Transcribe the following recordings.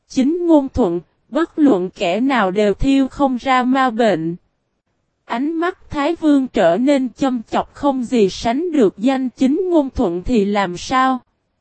Chính ngôn thuận, bất luận kẻ nào đều thiêu không ra ma bệnh. Ánh mắt Thái Vương trở nên châm chọc không gì sánh được, danh chính ngôn thuận thì làm sao?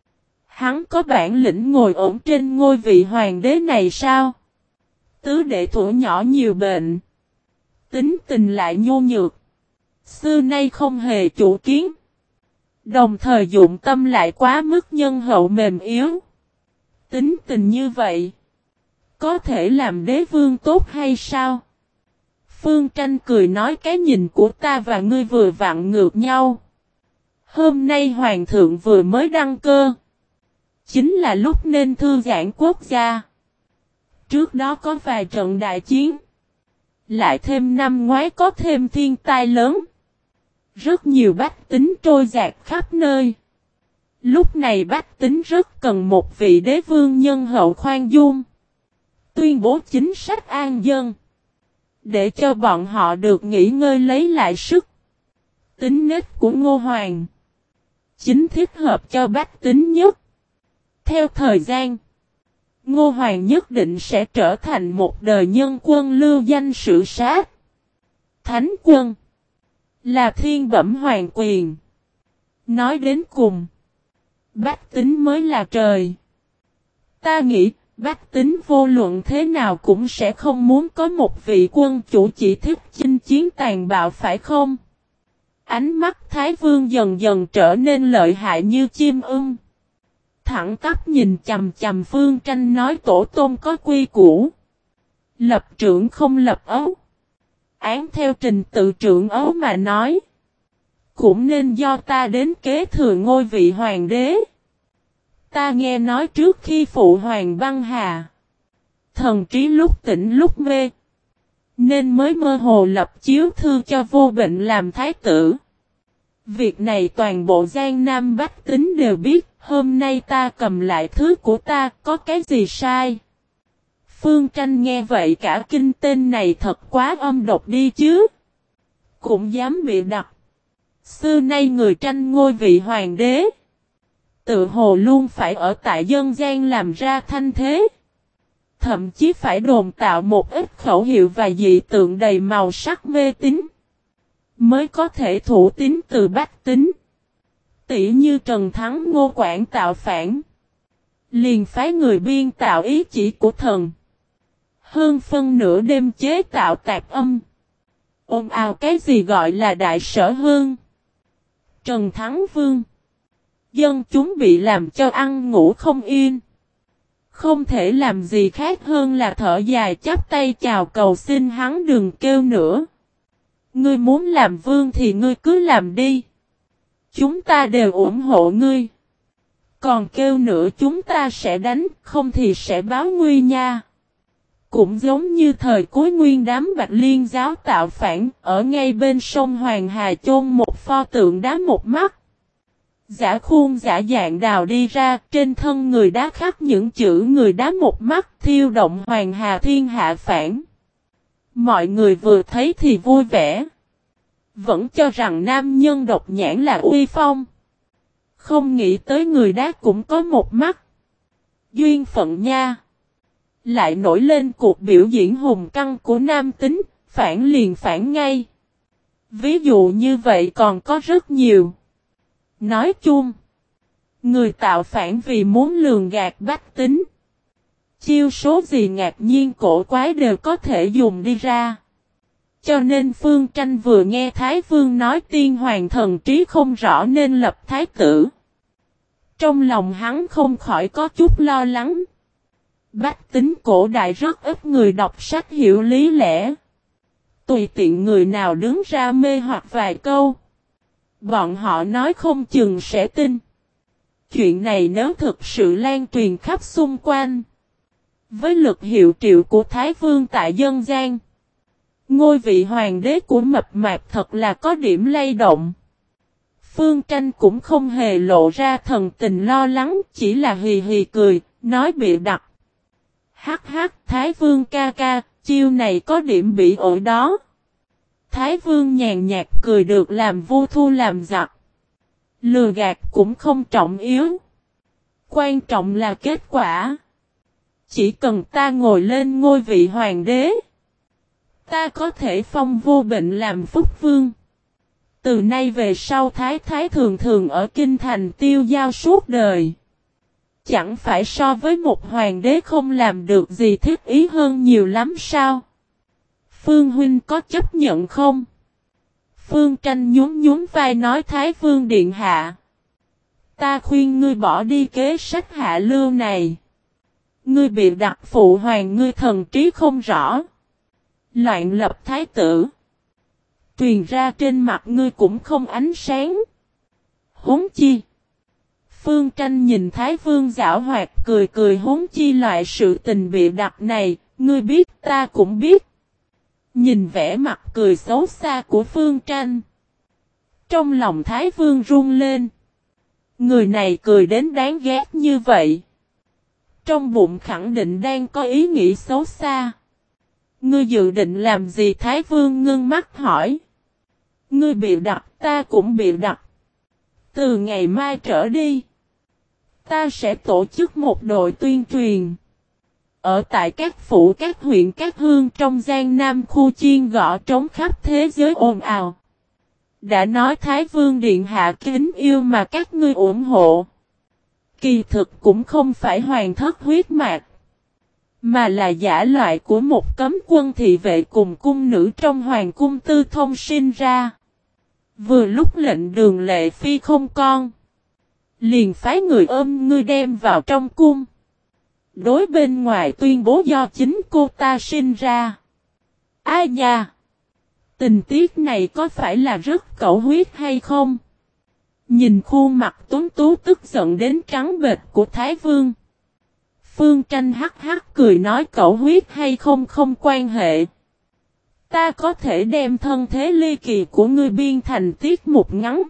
Hắn có bản lĩnh ngồi ổn trên ngôi vị hoàng đế này sao? Tứ đệ thuở nhỏ nhiều bệnh. Tính tình lại nhu nhược. Xưa nay không hề chủ kiến. Đồng thời dụng tâm lại quá mức nhân hậu mềm yếu. Tính tình như vậy, có thể làm đế vương tốt hay sao? Phương Tranh cười nói, cái nhìn của ta và ngươi vừa vặn ngược nhau. Hôm nay hoàng thượng vừa mới đăng cơ. Chính là lúc nên thư giãn quốc gia. Trước đó có vài trận đại chiến. Lại thêm năm ngoái có thêm thiên tai lớn. Rất nhiều bách tính trôi dạt khắp nơi. Lúc này bách tính rất cần một vị đế vương nhân hậu khoan dung. Tuyên bố chính sách an dân. Để cho bọn họ được nghỉ ngơi lấy lại sức. Tính nết của Ngô Hoàng chính thích hợp cho bách tính nhất. Theo thời gian, Ngô Hoàng nhất định sẽ trở thành một đời nhân quân lưu danh sử sát. Thánh quân là thiên bẩm hoàng quyền. Nói đến cùng, bách tính mới là trời. Ta nghĩ, bách tính vô luận thế nào cũng sẽ không muốn có một vị quân chủ chỉ thích chinh chiến tàn bạo, phải không? Ánh mắt Thái Vương dần dần trở nên lợi hại như chim ưng. Thẳng tắp nhìn chằm chằm Phương Tranh nói, tổ tôn có quy củ. Lập trưởng không lập ấu. Án theo trình tự trưởng ấu mà nói. Cũng nên do ta đến kế thừa ngôi vị hoàng đế. Ta nghe nói trước khi phụ hoàng băng hà, thần trí lúc tỉnh lúc mê, nên mới mơ hồ lập chiếu thư cho Vô Bệnh làm thái tử. Việc này toàn bộ Giang Nam bách tính đều biết, hôm nay ta cầm lại thứ của ta, có cái gì sai? Phương Tranh nghe vậy cả kinh, tên này thật quá âm độc đi chứ. Cũng dám bịa đặt. Xưa nay người tranh ngôi vị hoàng đế, tự hồ luôn phải ở tại dân gian làm ra thanh thế. Thậm chí phải đồn tạo một ít khẩu hiệu và dị tượng đầy màu sắc mê tín, mới có thể thủ tín từ bách tính. Tỷ như Trần Thắng Ngô Quảng tạo phản, liền phái người biên tạo ý chỉ của thần. Hơn phân nửa đêm chế tạo tạp âm. Ồn ào cái gì gọi là đại sở hương. Trần Thắng Vương. Dân chúng bị làm cho ăn ngủ không yên. Không thể làm gì khác hơn là thở dài chắp tay chào cầu xin hắn đừng kêu nữa. Ngươi muốn làm vương thì ngươi cứ làm đi. Chúng ta đều ủng hộ ngươi. Còn kêu nữa chúng ta sẽ đánh, không thì sẽ báo nguy nha. Cũng giống như thời cuối nguyên đám Bạch Liên giáo tạo phản, ở ngay bên sông Hoàng Hà chôn một pho tượng đá một mắt. Giả khuôn giả dạng đào đi ra, trên thân người đá khắc những chữ người đá một mắt, thiêu động Hoàng Hà thiên hạ phản. Mọi người vừa thấy thì vui vẻ. Vẫn cho rằng nam nhân độc nhãn là uy phong. Không nghĩ tới người đá cũng có một mắt. Duyên phận nha. Lại nổi lên cuộc biểu diễn hùng căng của nam tính, phản liền phản ngay. Ví dụ như vậy còn có rất nhiều. Nói chung, người tạo phản vì muốn lường gạt bách tính. Chiêu số gì ngạc nhiên cổ quái đều có thể dùng đi ra. Cho nên Phương Tranh vừa nghe Thái Vương nói tiên hoàng thần trí không rõ nên lập thái tử. Trong lòng hắn không khỏi có chút lo lắng. Bách tính cổ đại rất ít người đọc sách hiểu lý lẽ. Tùy tiện người nào đứng ra mê hoặc vài câu, bọn họ nói không chừng sẽ tin. Chuyện này nếu thực sự lan truyền khắp xung quanh, với lực hiệu triệu của Thái Vương tại dân gian, ngôi vị hoàng đế của mập mạp thật là có điểm lay động. Phương Tranh cũng không hề lộ ra thần tình lo lắng, chỉ là hì hì cười, nói bịa đặt. Hắc hắc, Thái Vương ca ca, chiêu này có điểm bị ổi đó. Thái Vương nhàn nhạt cười, được làm vua thu làm giặc. Lừa gạt cũng không trọng yếu. Quan trọng là kết quả. Chỉ cần ta ngồi lên ngôi vị hoàng đế, ta có thể phong Vô Bệnh làm Phúc Vương. Từ nay về sau Thái Thái thường thường ở kinh thành tiêu dao suốt đời. Chẳng phải so với một hoàng đế không làm được gì thiết ý hơn nhiều lắm sao? Phương huynh có chấp nhận không? Phương Tranh nhún nhún vai nói Thái Vương điện hạ. Ta khuyên ngươi bỏ đi kế sách hạ lưu này. Ngươi bị đặt phụ hoàng ngươi thần trí không rõ. Loạn lập thái tử. Truyền ra trên mặt ngươi cũng không ánh sáng. Huống chi. Phương Tranh nhìn Thái Vương giảo hoạt cười cười huống chi loại sự tình bị đặt này. Ngươi biết ta cũng biết. Nhìn vẻ mặt cười xấu xa của Phương Tranh. Trong lòng Thái Vương run lên. Người này cười đến đáng ghét như vậy. Trong bụng khẳng định đang có ý nghĩ xấu xa. Ngươi dự định làm gì? Thái Vương ngưng mắt hỏi. Ngươi bị đặt, ta cũng bị đặt. Từ ngày mai trở đi, ta sẽ tổ chức một đội tuyên truyền. Ở tại các phủ các huyện các hương trong Giang Nam khu chiên gõ trống khắp thế giới ồn ào. Đã nói Thái Vương điện hạ kính yêu mà các ngươi ủng hộ. Kỳ thực cũng không phải hoàng thất huyết mạch, mà là giả loại của một cấm quân thị vệ cùng cung nữ trong hoàng cung Tư Thông sinh ra. Vừa lúc lệnh Đường Lệ Phi không con, liền phái người ôm ngươi đem vào trong cung. Đối bên ngoài tuyên bố do chính cô ta sinh ra. Ai nha? Tình tiết này có phải là rất cẩu huyết hay không? Nhìn khuôn mặt tuấn tú tức giận đến trắng bệch của Thái Vương. Phương Tranh hắc hắc cười nói cẩu huyết hay không không quan hệ. Ta có thể đem thân thế ly kỳ của ngươi biên thành tiết mục ngắn.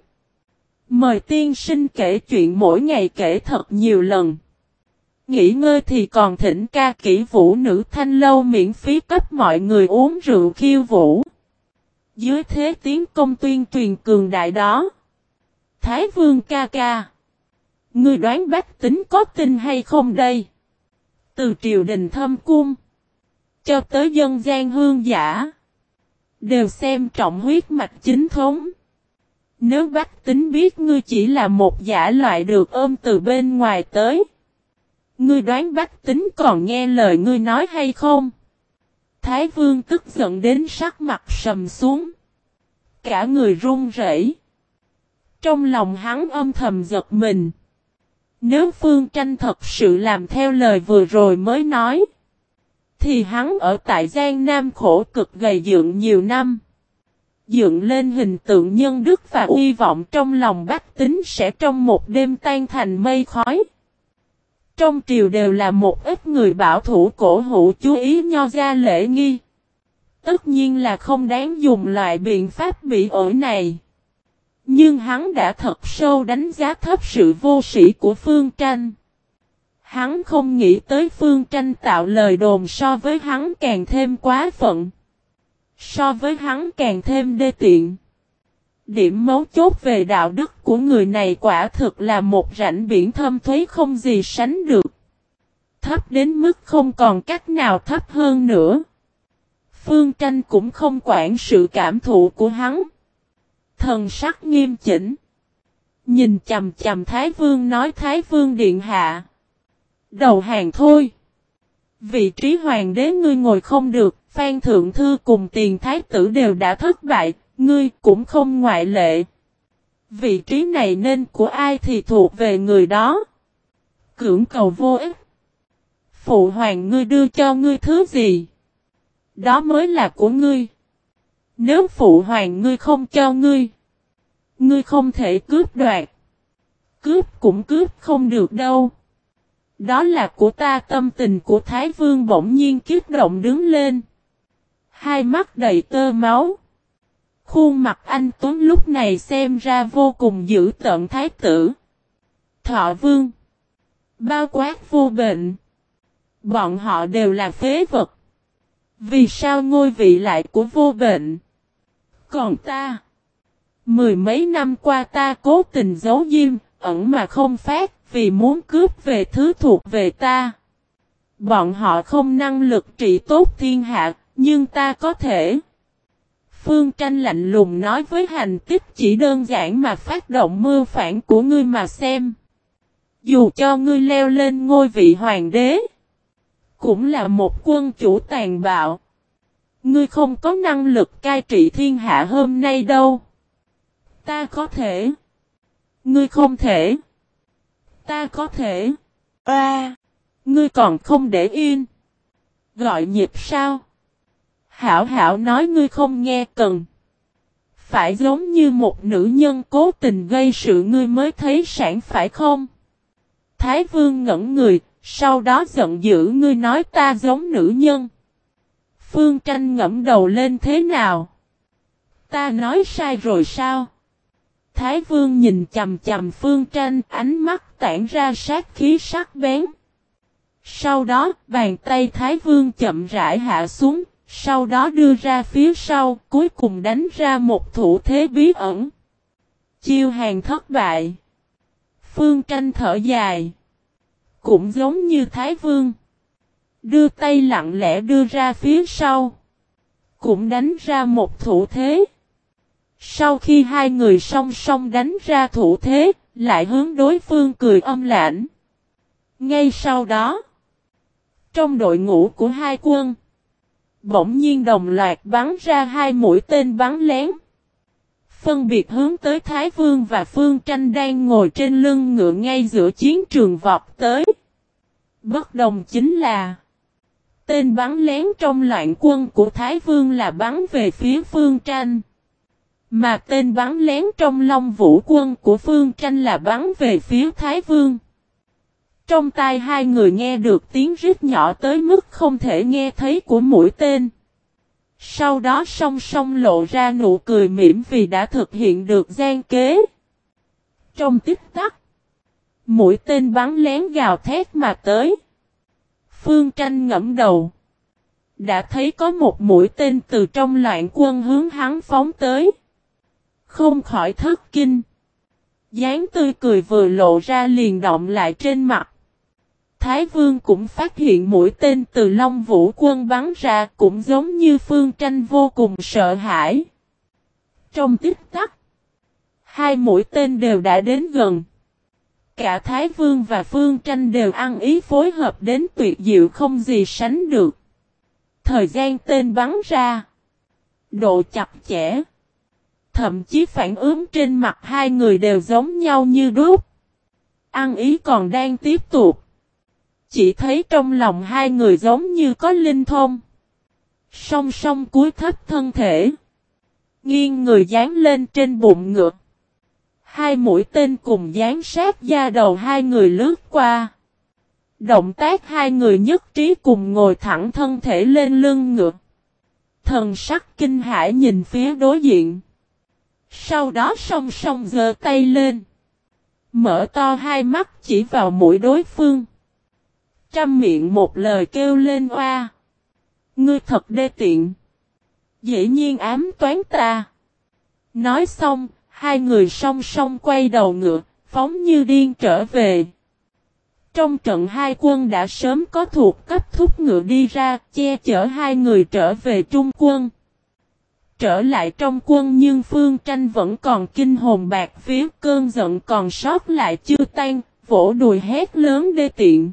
Mời tiên sinh kể chuyện mỗi ngày kể thật nhiều lần. Nghỉ ngơi thì còn thỉnh ca kỹ vũ nữ thanh lâu miễn phí cấp mọi người uống rượu khiêu vũ. Dưới thế tiến công tuyên truyền cường đại đó. Thái Vương ca ca. Ngươi đoán bách tính có tin hay không đây? Từ triều đình thâm cung cho tới dân gian hương giả, đều xem trọng huyết mạch chính thống. Nếu bách tính biết ngươi chỉ là một giả loại được ôm từ bên ngoài tới, ngươi đoán bách tính còn nghe lời ngươi nói hay không? Thái Vương tức giận đến sắc mặt sầm xuống. Cả người run rẩy. Trong lòng hắn âm thầm giật mình. Nếu Phương Tranh thật sự làm theo lời vừa rồi mới nói, thì hắn ở tại Giang Nam khổ cực gầy dựng nhiều năm. Dựng lên hình tượng nhân đức và uy vọng trong lòng bách tính sẽ trong một đêm tan thành mây khói. Trong triều đều là một ít người bảo thủ cổ hủ chú ý nho gia lễ nghi. Tất nhiên là không đáng dùng loại biện pháp bị ổi này. Nhưng hắn đã thật sâu đánh giá thấp sự vô sĩ của Phương Tranh. Hắn không nghĩ tới Phương Tranh tạo lời đồn so với hắn càng thêm quá phận. So với hắn càng thêm đê tiện. Điểm mấu chốt về đạo đức của người này quả thực là một rãnh biển thâm thúy không gì sánh được. Thấp đến mức không còn cách nào thấp hơn nữa. Phương Tranh cũng không quản sự cảm thụ của hắn. Thần sắc nghiêm chỉnh. Nhìn chầm chầm Thái Vương nói Thái Vương điện hạ. Đầu hàng thôi. Vị trí hoàng đế ngươi ngồi không được. Phan Thượng Thư cùng Tiền Thái Tử đều đã thất bại. Ngươi cũng không ngoại lệ. Vị trí này nên của ai thì thuộc về người đó. Cưỡng cầu vô ích. Phụ hoàng ngươi đưa cho ngươi thứ gì? Đó mới là của ngươi. Nếu phụ hoàng ngươi không cho ngươi, ngươi không thể cướp đoạt. Cướp cũng cướp không được đâu. Đó là của ta. Tâm tình của Thái Vương bỗng nhiên kích động đứng lên. Hai mắt đầy tơ máu. Khuôn mặt anh Tuấn lúc này xem ra vô cùng dữ tợn. Thái tử Thọ Vương, bao quát Vô Bệnh, bọn họ đều là phế vật. Vì sao ngôi vị lại của Vô Bệnh? Còn ta, mười mấy năm qua ta cố tình giấu diêm, ẩn mà không phát, vì muốn cướp về thứ thuộc về ta. Bọn họ không năng lực trị tốt thiên hạ, nhưng ta có thể. Phương Tranh lạnh lùng nói với hành tích chỉ đơn giản mà phát động mưu phản của ngươi mà xem. Dù cho ngươi leo lên ngôi vị hoàng đế, cũng là một quân chủ tàn bạo. Ngươi không có năng lực cai trị thiên hạ hôm nay đâu. Ta có thể. Ngươi không thể. Ta có thể. Ngươi còn không để yên. Gọi nhịp sao? Hảo Hảo nói ngươi không nghe cần. Phải giống như một nữ nhân cố tình gây sự ngươi mới thấy sảng phải không? Thái Vương ngẩn người, sau đó giận dữ ngươi nói ta giống nữ nhân. Phương Tranh ngẫm đầu lên thế nào? Ta nói sai rồi sao? Thái Vương nhìn chầm chầm Phương Tranh, ánh mắt tản ra sát khí sắc bén. Sau đó, bàn tay Thái Vương chậm rãi hạ xuống, sau đó đưa ra phía sau, cuối cùng đánh ra một thủ thế bí ẩn. Chiêu hàng thất bại. Phương Tranh thở dài. Cũng giống như Thái Vương. Đưa tay lặng lẽ đưa ra phía sau. Cũng đánh ra một thủ thế. Sau khi hai người song song đánh ra thủ thế, lại hướng đối phương cười âm lãnh. Ngay sau đó, trong đội ngũ của hai quân, bỗng nhiên đồng loạt bắn ra hai mũi tên bắn lén. Phân biệt hướng tới Thái Vương và Phương Tranh đang ngồi trên lưng ngựa ngay giữa chiến trường vọt tới. Bất đồng chính là tên bắn lén trong loạn quân của Thái Vương là bắn về phía Phương Tranh. Mà tên bắn lén trong Long Vũ quân của Phương Tranh là bắn về phía Thái Vương. Trong tai hai người nghe được tiếng rít nhỏ tới mức không thể nghe thấy của mũi tên. Sau đó song song lộ ra nụ cười mỉm vì đã thực hiện được gian kế. Trong tích tắc, mũi tên bắn lén gào thét mà tới. Phương Tranh ngẫm đầu. Đã thấy có một mũi tên từ trong loạn quân hướng hắn phóng tới. Không khỏi thất kinh. Dáng tươi cười vừa lộ ra liền động lại trên mặt. Thái Vương cũng phát hiện mũi tên từ Long Vũ quân bắn ra cũng giống như Phương Tranh vô cùng sợ hãi. Trong tích tắc, hai mũi tên đều đã đến gần. Cả Thái Vương và Phương Tranh đều ăn ý phối hợp đến tuyệt diệu không gì sánh được. Thời gian tên bắn ra, độ chặt chẽ, thậm chí phản ứng trên mặt hai người đều giống nhau như đúc. Ăn ý còn đang tiếp tục. Chỉ thấy trong lòng hai người giống như có linh thông. Song song cúi thấp thân thể. Nghiêng người dán lên trên bụng ngựa. Hai mũi tên cùng dán sát da đầu hai người lướt qua. Động tác hai người nhất trí cùng ngồi thẳng thân thể lên lưng ngựa. Thần sắc kinh hãi nhìn phía đối diện. Sau đó song song giơ tay lên. Mở to hai mắt chỉ vào mũi đối phương. Trăm miệng một lời kêu lên oa. Ngươi thật đê tiện. Dĩ nhiên ám toán ta. Nói xong, hai người song song quay đầu ngựa, phóng như điên trở về. Trong trận hai quân đã sớm có thuộc cấp thúc ngựa đi ra, che chở hai người trở về trung quân. Trở lại trong quân nhưng Phương Tranh vẫn còn kinh hồn bạc vía, cơn giận còn sót lại chưa tan, vỗ đùi hét lớn đê tiện.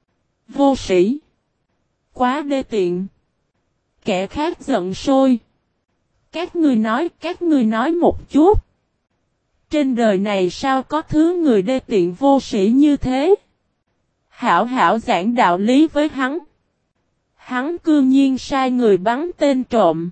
Vô sĩ. Quá đê tiện. Kẻ khác giận sôi. Các ngươi nói một chút. Trên đời này sao có thứ người đê tiện vô sĩ như thế? Hảo Hảo giảng đạo lý với hắn. Hắn cương nhiên sai người bắn tên trộm.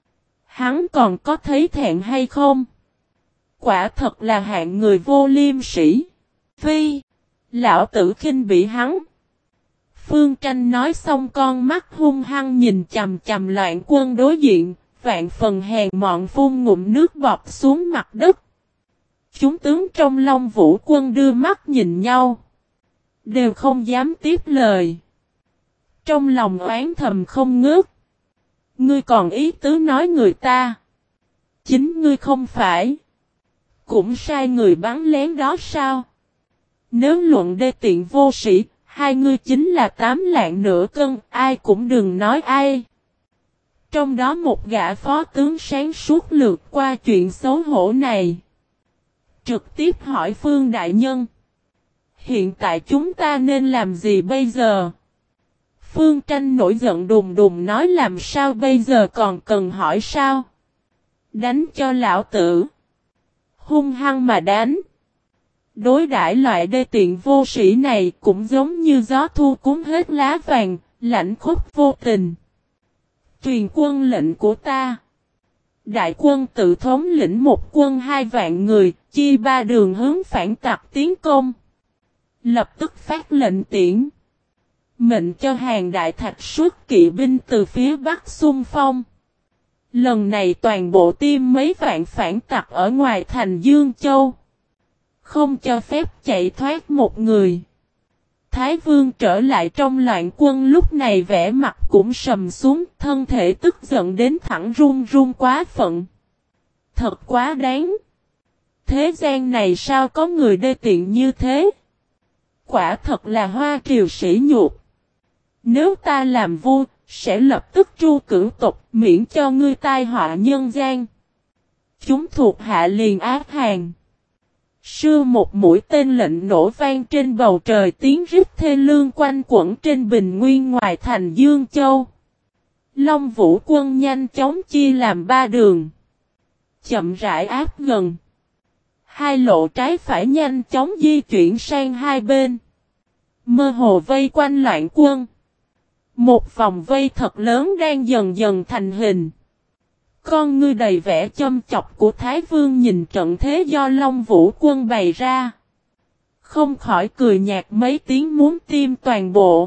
Hắn còn có thấy thẹn hay không? Quả thật là hạng người vô liêm sỉ. Phi. Lão tử khinh bỉ hắn. Phương Tranh nói xong con mắt hung hăng nhìn chầm chầm loạn quân đối diện, vạn phần hèn mọn phun ngụm nước bọt xuống mặt đất. Chúng tướng trong Long Vũ quân đưa mắt nhìn nhau. Đều không dám tiếp lời. Trong lòng oán thầm không ngớt. Ngươi còn ý tứ nói người ta. Chính ngươi không phải. Cũng sai người bắn lén đó sao? Nếu luận đê tiện vô sĩ, Hai ngươi chính là 8 lạng nửa cân, ai cũng đừng nói ai. Trong đó một gã phó tướng sáng suốt lược qua chuyện xấu hổ này. Trực tiếp hỏi Phương đại nhân. Hiện tại chúng ta nên làm gì bây giờ? Phương Tranh nổi giận đùng đùng nói làm sao bây giờ còn cần hỏi sao? Đánh cho lão tử. Hung hăng mà đánh. Đối đãi loại đê tiện vô sĩ này cũng giống như gió thu cuốn hết lá vàng, lạnh khốc vô tình. Truyền quân lệnh của ta. Đại quân tự thống lĩnh một quân 2 vạn người, chia 3 đường hướng phản tặc tiến công. Lập tức phát lệnh tiễn. Mệnh cho hàng đại thạch xuất kỵ binh từ phía bắc xung phong. Lần này toàn bộ tiêm mấy vạn phản tặc ở ngoài thành Dương Châu. Không cho phép chạy thoát một người. Thái Vương trở lại trong loạn quân lúc này vẻ mặt cũng sầm xuống, thân thể tức giận đến thẳng run run quá phận. Thật quá đáng. Thế gian này sao có người đê tiện như thế? Quả thật là hoa triều sỉ nhục. Nếu ta làm vua, sẽ lập tức tru cửu tộc, miễn cho ngươi tai họa nhân gian. Chúng thuộc hạ liền ác hàng. Sưa một mũi tên lệnh nổ vang trên bầu trời, tiếng rít thê lương quanh quẩn trên bình nguyên ngoài thành Dương Châu. Long Vũ quân nhanh chóng chia làm 3 đường. Chậm rãi áp gần. Hai lộ trái phải nhanh chóng di chuyển sang hai bên. Mơ hồ vây quanh loạn quân. Một vòng vây thật lớn đang dần dần thành hình. Con ngươi đầy vẻ châm chọc của Thái Vương nhìn trận thế do Long Vũ quân bày ra. Không khỏi cười nhạt mấy tiếng muốn tiêm toàn bộ.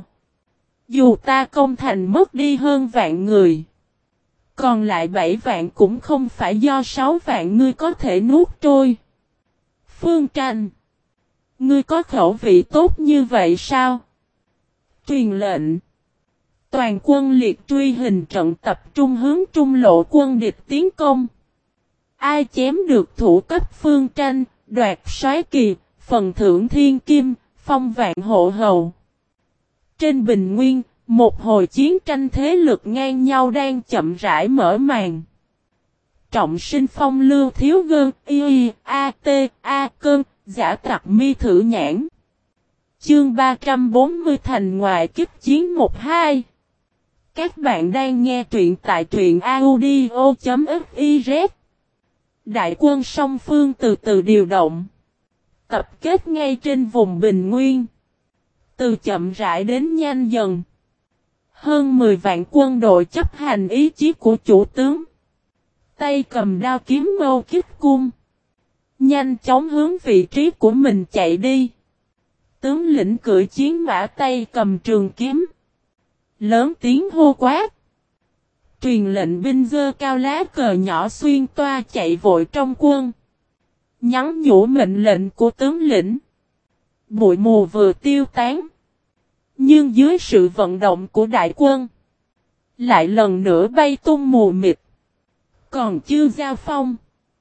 Dù ta công thành mất đi hơn vạn người. Còn lại 7 vạn cũng không phải do 6 vạn ngươi có thể nuốt trôi. Phương Tranh. Ngươi có khẩu vị tốt như vậy sao? Truyền lệnh. Toàn quân liệt truy hình trận tập trung hướng trung lộ quân địch tiến công. Ai chém được thủ cấp Phương Tranh, đoạt soái kỳ, phần thưởng thiên kim, phong vạn hộ hầu. Trên bình nguyên, một hồi chiến tranh thế lực ngang nhau đang chậm rãi mở màn. Trọng sinh phong lưu thiếu gơn, y, a, t, a cơn, giả tặc mi thử nhãn. Chương 340 thành ngoại kích chiến 1-2. Các bạn đang nghe truyện tại truyện audio.fiz. Đại quân song phương từ từ điều động. Tập kết ngay trên vùng bình nguyên. Từ chậm rãi đến nhanh dần. Hơn 10 vạn quân đội chấp hành ý chí của chủ tướng. Tay cầm đao kiếm mâu kích cung. Nhanh chóng hướng vị trí của mình chạy đi. Tướng lĩnh cưỡi chiến mã tay cầm trường kiếm. Lớn tiếng hô quát. Truyền lệnh binh giơ cao lá cờ nhỏ xuyên toa chạy vội trong quân. Nhắn nhủ mệnh lệnh của tướng lĩnh. Bụi mù vừa tiêu tán. Nhưng dưới sự vận động của đại quân. Lại lần nữa bay tung mù mịt. Còn chưa giao phong.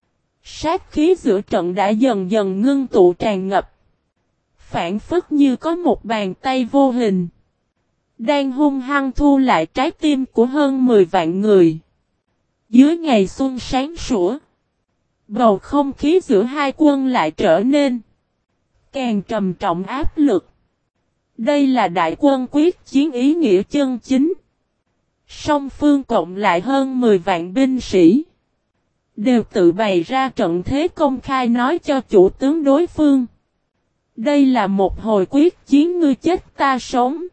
Sát khí giữa trận đã dần dần ngưng tụ tràn ngập. Phản phất như có một bàn tay vô hình. Đang hung hăng thu lại trái tim của hơn 10 vạn người. Dưới ngày xuân sáng sủa. Bầu không khí giữa hai quân lại trở nên càng trầm trọng áp lực. Đây là đại quân quyết chiến ý nghĩa chân chính. Song phương cộng lại hơn 10 vạn binh sĩ. Đều tự bày ra trận thế công khai nói cho chủ tướng đối phương. Đây là một hồi quyết chiến ngươi chết ta sống.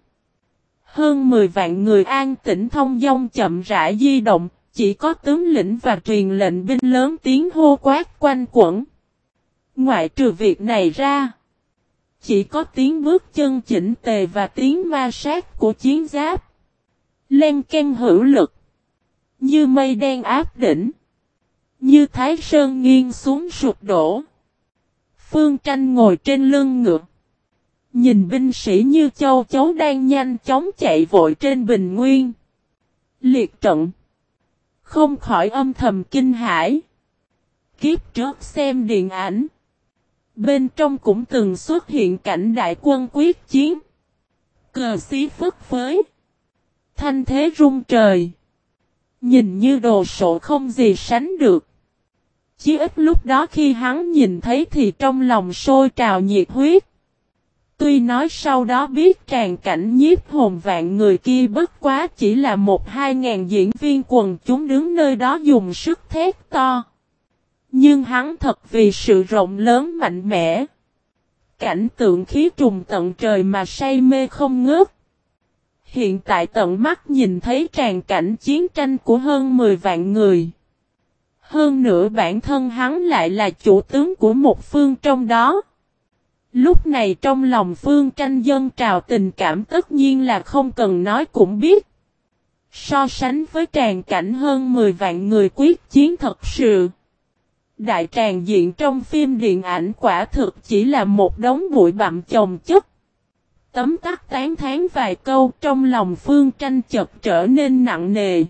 Hơn 10 vạn người an tĩnh thông dong chậm rãi di động, chỉ có tướng lĩnh và truyền lệnh binh lớn tiếng hô quát quanh quẩn. Ngoại trừ việc này ra, chỉ có tiếng bước chân chỉnh tề và tiếng ma sát của chiến giáp. Len keng hữu lực, như mây đen áp đỉnh, như thái sơn nghiêng xuống sụp đổ. Phương Tranh ngồi trên lưng ngựa. Nhìn binh sĩ như châu chấu đang nhanh chóng chạy vội trên bình nguyên. Liệt trận. Không khỏi âm thầm kinh hãi. Kiếp trước xem điện ảnh. Bên trong cũng từng xuất hiện cảnh đại quân quyết chiến. Cờ xí phất phới. Thanh thế rung trời. Nhìn như đồ sộ không gì sánh được. Chí ít lúc đó khi hắn nhìn thấy thì trong lòng sôi trào nhiệt huyết. Tuy nói sau đó biết tràn cảnh nhiếp hồn vạn người kia bất quá chỉ là 1-2 ngàn diễn viên quần chúng đứng nơi đó dùng sức thét to. Nhưng hắn thật vì sự rộng lớn mạnh mẽ. Cảnh tượng khí trùng tận trời mà say mê không ngớt. Hiện tại tận mắt nhìn thấy tràn cảnh chiến tranh của hơn 10 vạn người. Hơn nữa bản thân hắn lại là chủ tướng của một phương trong đó. Lúc này trong lòng Phương Tranh dâng trào tình cảm tất nhiên là không cần nói cũng biết. So sánh với tràn cảnh hơn 10 vạn người quyết chiến thật sự. Đại tràn diện trong phim điện ảnh quả thực chỉ là một đống bụi bặm chồng chất. Tấm tắc tán thán vài câu trong lòng Phương Tranh chợt trở nên nặng nề.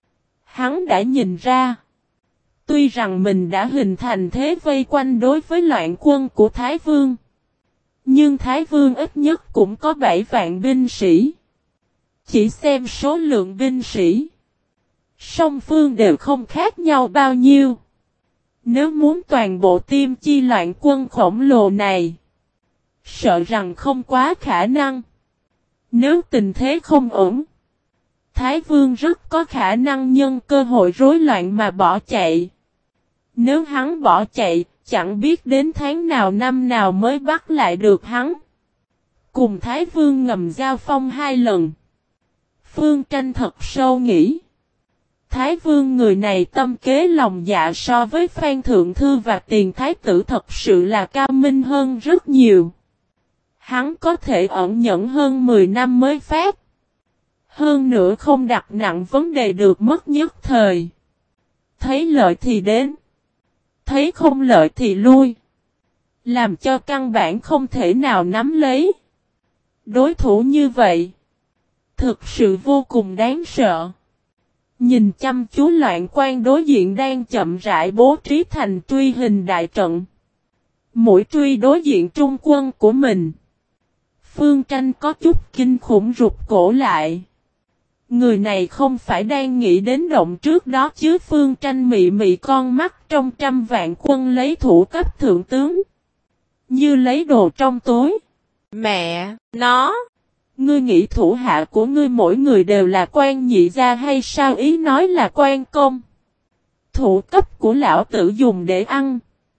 Hắn đã nhìn ra. Tuy rằng mình đã hình thành thế vây quanh đối với loạn quân của Thái Vương. Nhưng Thái Vương ít nhất cũng có 7 vạn binh sĩ. Chỉ xem số lượng binh sĩ. Song phương đều không khác nhau bao nhiêu. Nếu muốn toàn bộ tiêm chi loạn quân khổng lồ này. Sợ rằng không quá khả năng. Nếu tình thế không ổn. Thái Vương rất có khả năng nhân cơ hội rối loạn mà bỏ chạy. Nếu hắn bỏ chạy, chẳng biết đến tháng nào năm nào mới bắt lại được hắn. Cùng Thái Vương ngầm giao phong 2 lần. Phương Tranh thật sâu nghĩ. Thái Vương người này tâm kế lòng dạ so với Phan Thượng Thư và Tiền Thái Tử thật sự là cao minh hơn rất nhiều. Hắn có thể ẩn nhẫn hơn 10 năm mới phát. Hơn nữa không đặt nặng vấn đề được mất nhất thời. Thấy lợi thì đến. Thấy không lợi thì lui. Làm cho căn bản không thể nào nắm lấy. Đối thủ như vậy. Thực sự vô cùng đáng sợ. Nhìn chăm chú loạn quan đối diện đang chậm rãi bố trí thành truy hình đại trận. Mũi truy đối diện trung quân của mình. Phương Tranh có chút kinh khủng rụt cổ lại. Người này không phải đang nghĩ đến động trước đó chứ. Phương Tranh mị mị con mắt trong 100 vạn quân lấy thủ cấp thượng tướng. Như lấy đồ trong túi. Mẹ, nó. Ngươi nghĩ thủ hạ của ngươi mỗi người đều là quan nhị gia hay sao? Ý nói là quan công. Thủ cấp của lão tử dùng để ăn.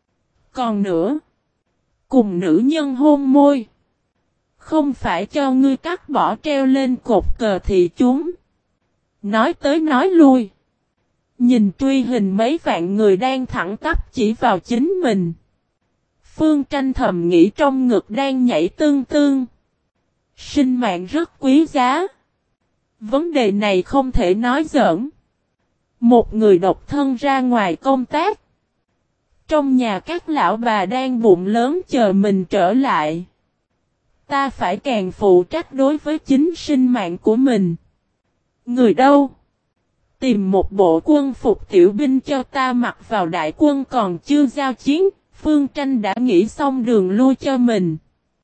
Còn nữa. Cùng nữ nhân hôn môi. Không phải cho ngươi cắt bỏ treo lên cột cờ thì chúng. Nói tới nói lui. Nhìn truy hình mấy vạn người đang thẳng tắp chỉ vào chính mình. Phương Tranh thầm nghĩ trong ngực đang nhảy tương tương. Sinh mạng rất quý giá. Vấn đề này không thể nói giỡn. Một người độc thân ra ngoài công tác. Trong nhà các lão bà đang bụng lớn chờ mình trở lại. Ta phải càng phụ trách đối với chính sinh mạng của mình. Người đâu? Tìm một bộ quân phục tiểu binh cho ta mặc vào đại quân còn chưa giao chiến. Phương Tranh đã nghĩ xong đường lui cho mình.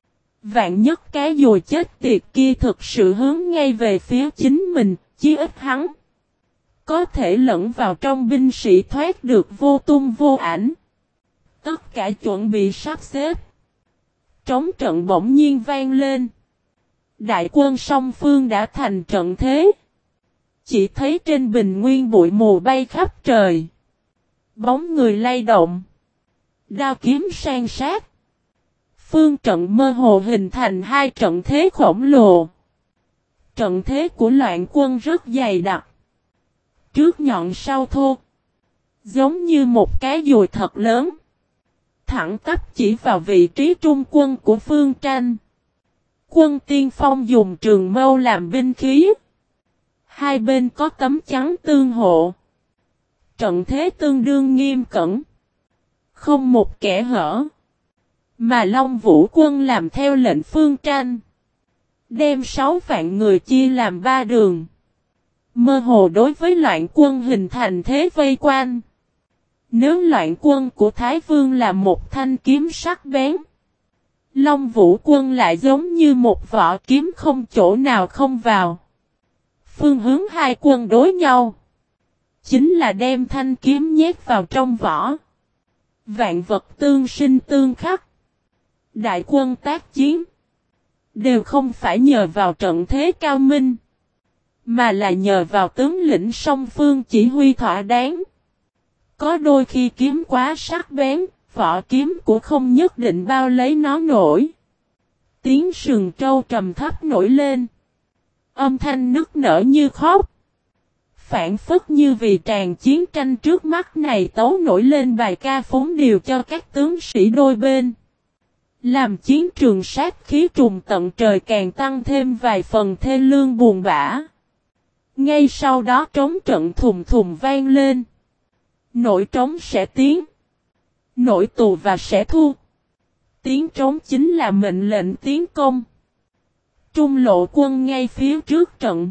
Vạn nhất cái dùi chết tiệt kia thực sự hướng ngay về phía chính mình, chí ít hắn có thể lẫn vào trong binh sĩ thoát được vô tung vô ảnh. Tất cả chuẩn bị sắp xếp. Trống trận bỗng nhiên vang lên. Đại quân song phương đã thành trận thế. Chỉ thấy trên bình nguyên bụi mù bay khắp trời. Bóng người lay động. Đao kiếm san sát. Phương trận mơ hồ hình thành 2 trận thế khổng lồ. Trận thế của loạn quân rất dày đặc. Trước nhọn sau thô. Giống như một cái dùi thật lớn. Thẳng tắp chỉ vào vị trí trung quân của Phương Tranh. Quân tiên phong dùng trường mâu làm binh khí. Hai bên có tấm chắn tương hộ. Trận thế tương đương nghiêm cẩn. Không một kẻ hở. Mà Long Vũ quân làm theo lệnh Phương Tranh. Đem 6 vạn người chia làm 3 đường. Mơ hồ đối với loạn quân hình thành thế vây quanh. Nếu loạn quân của Thái Vương là một thanh kiếm sắc bén. Long Vũ Quân lại giống như một vỏ kiếm không chỗ nào không vào. Phương hướng hai quân đối nhau chính là đem thanh kiếm nhét vào trong vỏ. Vạn vật tương sinh tương khắc. Đại quân tác chiến đều không phải nhờ vào trận thế cao minh, mà là nhờ vào tướng lĩnh song phương chỉ huy thỏa đáng. Có đôi khi kiếm quá sắc bén, vỏ kiếm của không nhất định bao lấy nó nổi. Tiếng sừng trâu trầm thấp nổi lên. Âm thanh nức nở như khóc. Phản phất như vì tràn chiến tranh trước mắt này tấu nổi lên bài ca phóng điều cho các tướng sĩ đôi bên. Làm chiến trường sát khí trùng tận trời càng tăng thêm vài phần thê lương buồn bã. Ngay sau đó trống trận thùng thùng vang lên. Nổi trống sẽ tiến. Nổi tù và sẽ thu. Tiếng trống chính là mệnh lệnh tiến công. Trung lộ quân ngay phía trước trận.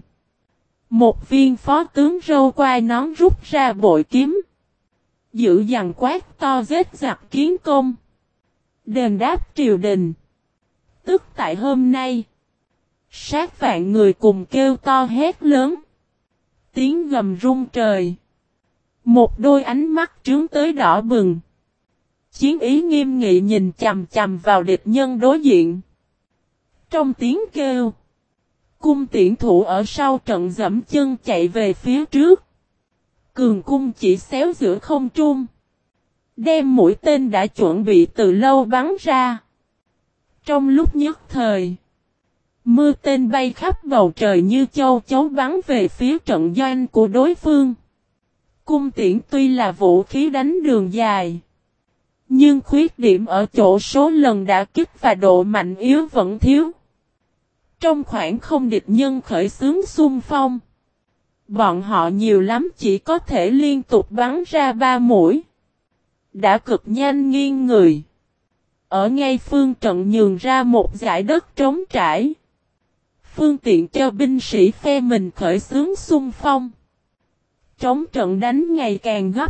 Một viên phó tướng râu quai nón rút ra bội kiếm. Giữ dằn quát to giết giặc kiến công. Đền đáp triều đình. Tức tại hôm nay. Sát vạn người cùng kêu to hét lớn. Tiếng gầm rung trời. Một đôi ánh mắt trướng tới đỏ bừng. Chiến ý nghiêm nghị nhìn chằm chằm vào địch nhân đối diện. Trong tiếng kêu. Cung tiễn thủ ở sau trận dẫm chân chạy về phía trước. Cường cung chỉ xéo giữa không trung. Đem mũi tên đã chuẩn bị từ lâu bắn ra. Trong lúc nhất thời. Mưa tên bay khắp bầu trời như châu chấu bắn về phía trận doanh của đối phương. Cung tiễn tuy là vũ khí đánh đường dài. Nhưng khuyết điểm ở chỗ số lần đả kích và độ mạnh yếu vẫn thiếu. Trong khoảng không địch nhân khởi xướng xung phong. Bọn họ nhiều lắm chỉ có thể liên tục bắn ra 3 mũi. Đã cực nhanh nghiêng người. Ở ngay phương trận nhường ra một dải đất trống trải. Phương tiện cho binh sĩ phe mình khởi xướng xung phong. Trống trận đánh ngày càng gấp.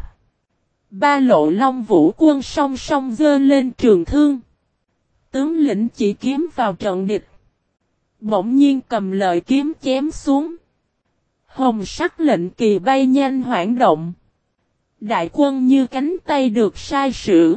Ba lộ Long Vũ Quân song song giơ lên trường thương. Tướng lĩnh chỉ kiếm vào trận địch. Bỗng nhiên cầm lợi kiếm chém xuống. Hồng sắc lệnh kỳ bay nhanh hoảng động. Đại quân như cánh tay được sai sử.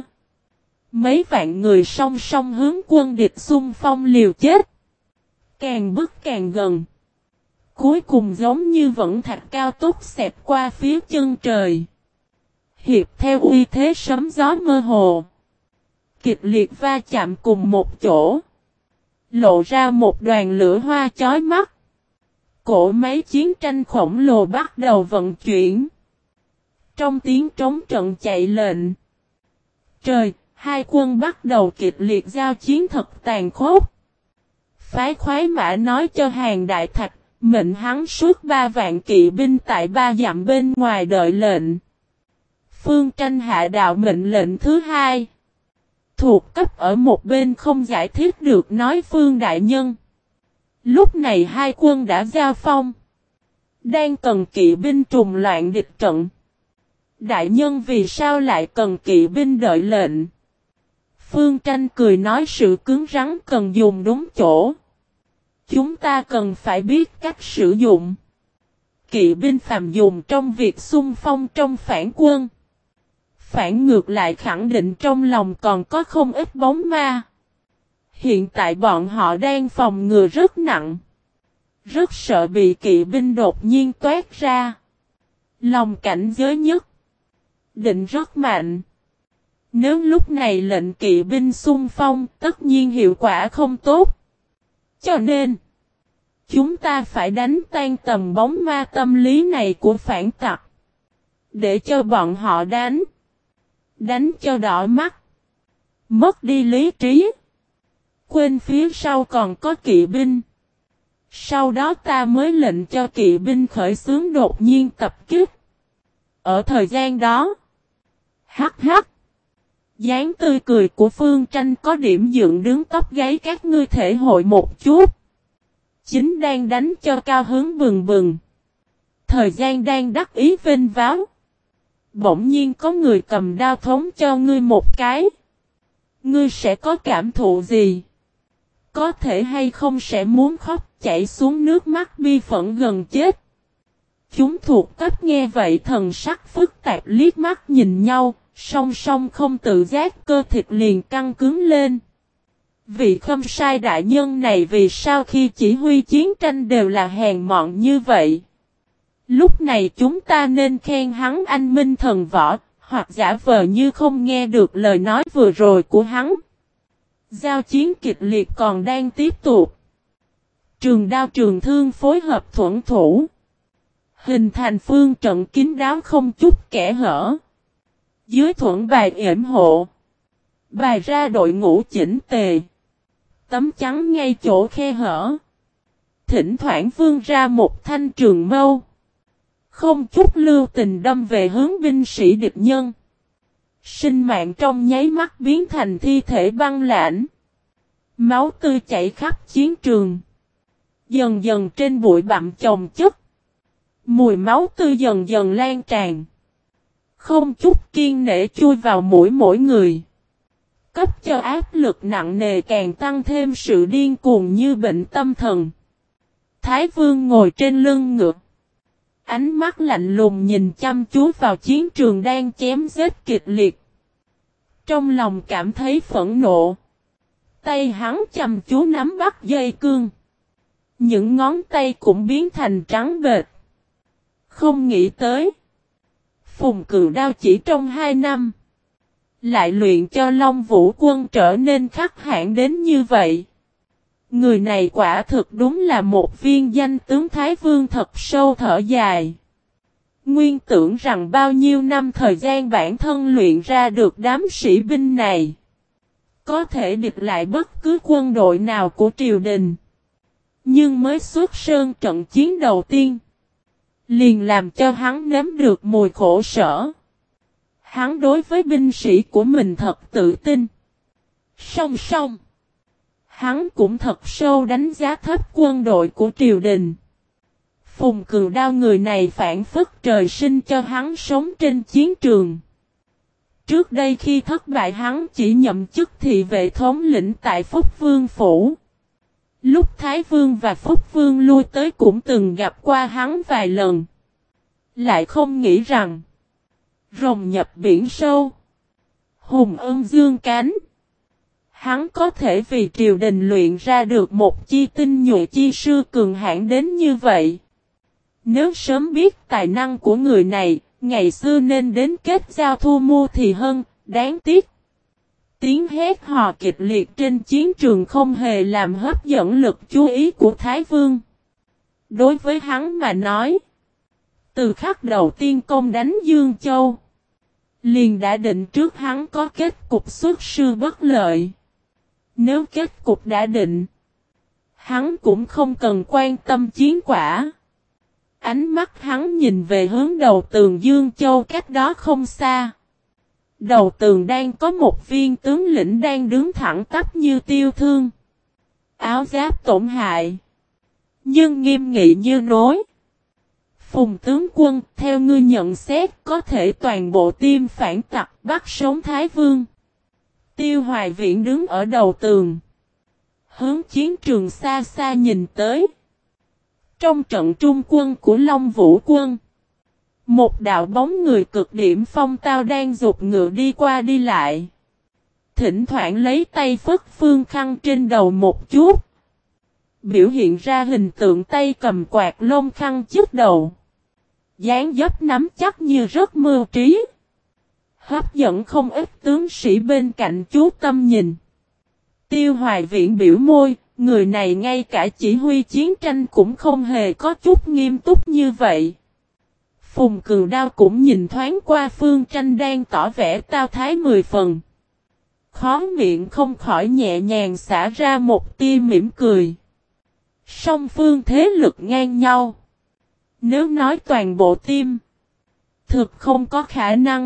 Mấy vạn người song song hướng quân địch xung phong liều chết. Càng bước càng gần. Cuối cùng giống như vẫn thạch cao tốc xẹp qua phía chân trời. Hiệp theo uy thế sấm gió mơ hồ. Kịch liệt va chạm cùng một chỗ. Lộ ra một đoàn lửa hoa chói mắt. Cỗ máy chiến tranh khổng lồ bắt đầu vận chuyển. Trong tiếng trống trận chạy lệnh. Trời, hai quân bắt đầu kịch liệt giao chiến thật tàn khốc. Phái khoái mã nói cho hàng đại thạch, mệnh hắn suốt 3 vạn kỵ binh tại 3 dặm bên ngoài đợi lệnh. Phương Tranh hạ đạo mệnh lệnh thứ 2. Thuộc cấp ở một bên không giải thích được nói Phương đại nhân. Lúc này hai quân đã giao phong. Đang cần kỵ binh trùng loạn địch trận. Đại nhân vì sao lại cần kỵ binh đợi lệnh? Phương Tranh cười nói sự cứng rắn cần dùng đúng chỗ. Chúng ta cần phải biết cách sử dụng. Kỵ binh phàm dùng trong việc xung phong trong phản quân. Phản ngược lại khẳng định trong lòng còn có không ít bóng ma. Hiện tại bọn họ đang phòng ngừa rất nặng. Rất sợ bị kỵ binh đột nhiên toát ra. Lòng cảnh giới nhất. Định rất mạnh. Nếu lúc này lệnh kỵ binh xung phong tất nhiên hiệu quả không tốt. Cho nên, chúng ta phải đánh tan tầm bóng ma tâm lý này của phản tặc. Để cho bọn họ đánh. Đánh cho đỏ mắt. Mất đi lý trí. Quên phía sau còn có kỵ binh. Sau đó ta mới lệnh cho kỵ binh khởi xướng đột nhiên tập kích. Ở thời gian đó. Hắc hắc. Dáng tươi cười của Phương Tranh có điểm dựng đứng tóc gáy các ngươi thể hội một chút. Chính đang đánh cho cao hứng bừng bừng. Thời gian đang đắc ý vênh váo. Bỗng nhiên có người cầm đao thống cho ngươi một cái. Ngươi sẽ có cảm thụ gì? có thể hay không sẽ muốn khóc chảy xuống nước mắt bi phẫn gần chết. Chúng thuộc cấp nghe vậy thần sắc phức tạp liếc mắt nhìn nhau, song song không tự giác cơ thịt liền căng cứng lên. Vị Khâm Sai đại nhân này vì sao khi chỉ huy chiến tranh đều là hèn mọn như vậy? Lúc này chúng ta nên khen hắn anh minh thần võ, hoặc giả vờ như không nghe được lời nói vừa rồi của hắn. Giao chiến kịch liệt còn đang tiếp tục. Trường đao trường thương phối hợp thuẫn thủ. Hình thành phương trận kín đáo không chút kẽ hở. Dưới thuẫn bài yểm hộ. Bài ra đội ngũ chỉnh tề. Tấm chắn ngay chỗ khe hở. Thỉnh thoảng vươn ra một thanh trường mâu. Không chút lưu tình đâm về hướng binh sĩ địch nhân. Sinh mạng trong nháy mắt biến thành thi thể băng lãnh. Máu tươi chảy khắp chiến trường. Dần dần trên bụi bặm chồng chất. Mùi máu tươi dần dần lan tràn. Không chút kiên nể chui vào mũi mỗi người. Cấp cho áp lực nặng nề càng tăng thêm sự điên cuồng như bệnh tâm thần. Thái Vương ngồi trên lưng ngựa. Ánh mắt lạnh lùng nhìn chăm chú vào chiến trường đang chém giết kịch liệt. Trong lòng cảm thấy phẫn nộ. Tay hắn chăm chú nắm bắt dây cương. Những ngón tay cũng biến thành trắng bệch. Không nghĩ tới. Phùng Cự Đao chỉ trong 2 năm. Lại luyện cho Long Vũ Quân trở nên khắc hạn đến như vậy. Người này quả thực đúng là một viên danh tướng. Thái Vương thật sâu thở dài. Nguyên tưởng rằng bao nhiêu năm thời gian bản thân luyện ra được đám sĩ binh này. Có thể địch lại bất cứ quân đội nào của triều đình. Nhưng mới xuất sơn trận chiến đầu tiên. Liền làm cho hắn nếm được mùi khổ sở. Hắn đối với binh sĩ của mình thật tự tin. Song song. Hắn cũng thật sâu đánh giá thấp quân đội của triều đình. Phùng Cự Đao người này phản phất trời sinh cho hắn sống trên chiến trường. Trước đây khi thất bại hắn chỉ nhậm chức thị vệ thống lĩnh tại Phúc Vương Phủ. Lúc Thái Vương và Phúc Vương lui tới cũng từng gặp qua hắn vài lần. Lại không nghĩ rằng rồng nhập biển sâu, hùng ưng dương cánh. Hắn có thể vì triều đình luyện ra được một chi tinh nhuệ chi sư cường hãn đến như vậy. Nếu sớm biết tài năng của người này, ngày xưa nên đến kết giao thu mua thì hơn, đáng tiếc. Tiếng hét hò kịch liệt trên chiến trường không hề làm hấp dẫn lực chú ý của Thái Vương. Đối với hắn mà nói, từ khắc đầu tiên công đánh Dương Châu, liền đã định trước hắn có kết cục xuất sư bất lợi. Nếu kết cục đã định, hắn cũng không cần quan tâm chiến quả. Ánh mắt hắn nhìn về hướng đầu tường Dương Châu cách đó không xa. Đầu tường đang có một viên tướng lĩnh đang đứng thẳng tắp như tiêu thương. Áo giáp tổn hại, nhưng nghiêm nghị như núi. Phùng tướng quân, theo ngươi nhận xét, có thể toàn bộ tiêm phản tặc bắt sống Thái Vương. Tiêu Hoài Viễn đứng ở đầu tường, hướng chiến trường xa xa nhìn tới. Trong trận trung quân của Long Vũ Quân, một đạo bóng người cực điểm phong tao đang giục ngựa đi qua đi lại. Thỉnh thoảng lấy tay phất phương khăn trên đầu một chút. Biểu hiện ra hình tượng tay cầm quạt lông khăn trước đầu. Dáng dấp nắm chắc như rất mưu trí. Hấp dẫn không ít tướng sĩ bên cạnh chú tâm nhìn. Tiêu Hoài Viễn biểu môi, người này ngay cả chỉ huy chiến tranh cũng không hề có chút nghiêm túc như vậy. Phùng Cự Đao cũng nhìn thoáng qua Phương Tranh đang tỏ vẻ tao thái 10 phần. Khó miệng không khỏi nhẹ nhàng xả ra một tia mỉm cười. Song phương thế lực ngang nhau. Nếu nói toàn bộ team, thực không có khả năng.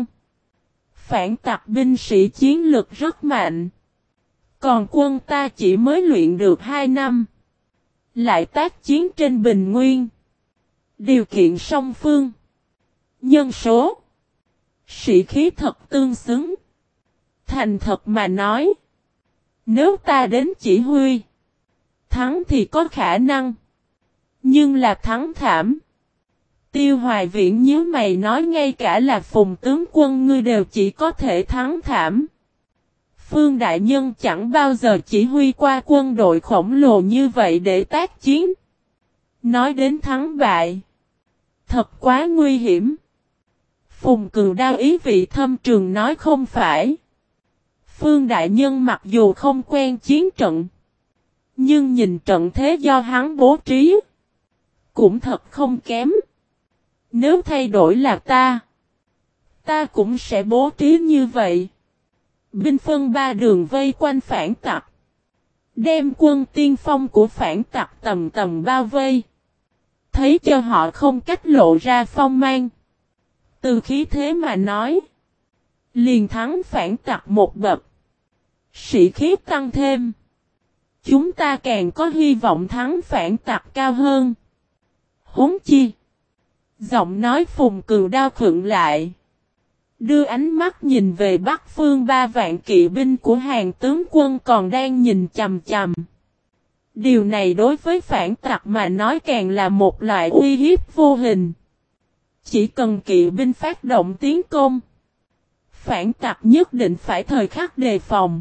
Phản tặc binh sĩ chiến lực rất mạnh. Còn quân ta chỉ mới luyện được 2 năm. Lại tác chiến trên bình nguyên. Điều kiện song phương, nhân số, sĩ khí thật tương xứng. Thành thật mà nói, nếu ta đến chỉ huy, thắng thì có khả năng. Nhưng là thắng thảm. Tiêu Hoài Viễn nhíu mày nói ngay cả là Phùng tướng quân ngươi đều chỉ có thể thắng thảm. Phương Đại Nhân chẳng bao giờ chỉ huy qua quân đội khổng lồ như vậy để tác chiến. Nói đến thắng bại. Thật quá nguy hiểm. Phùng Cừu Đao ý vị thâm trường nói không phải. Phương Đại Nhân mặc dù không quen chiến trận. Nhưng nhìn trận thế do hắn bố trí. Cũng thật không kém. Nếu thay đổi là ta cũng sẽ bố trí như vậy. Binh phân ba đường vây quanh phản tặc. Đem quân tiên phong của phản tặc tầm tầm bao vây. Thấy cho họ không cách lộ ra phong mang. Từ khí thế mà nói. Liền thắng phản tặc một bậc. Sĩ khí tăng thêm. Chúng ta càng có hy vọng thắng phản tặc cao hơn. Huống chi. Giọng nói Phùng Cừu Đao khựng lại. Đưa ánh mắt nhìn về bắc phương 3 vạn kỵ binh của hàng tướng quân còn đang nhìn chằm chằm. Điều này đối với phản tặc mà nói càng là một loại uy hiếp vô hình. Chỉ cần kỵ binh phát động tiến công. Phản tặc nhất định phải thời khắc đề phòng.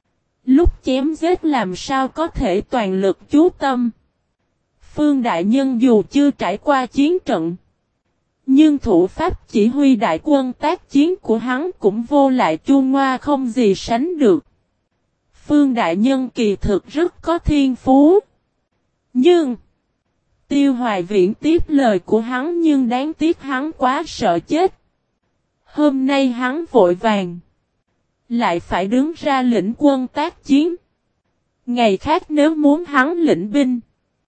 Lúc chém giết làm sao có thể toàn lực chú tâm. Phương Đại Nhân dù chưa trải qua chiến trận. Nhưng thủ pháp chỉ huy đại quân tác chiến của hắn cũng vô lại chu ngoa không gì sánh được. Phương Đại Nhân kỳ thực rất có thiên phú. Nhưng Tiêu Hoài Viễn tiếp lời của hắn nhưng đáng tiếc hắn quá sợ chết. Hôm nay hắn vội vàng. Lại phải đứng ra lĩnh quân tác chiến. Ngày khác nếu muốn hắn lĩnh binh.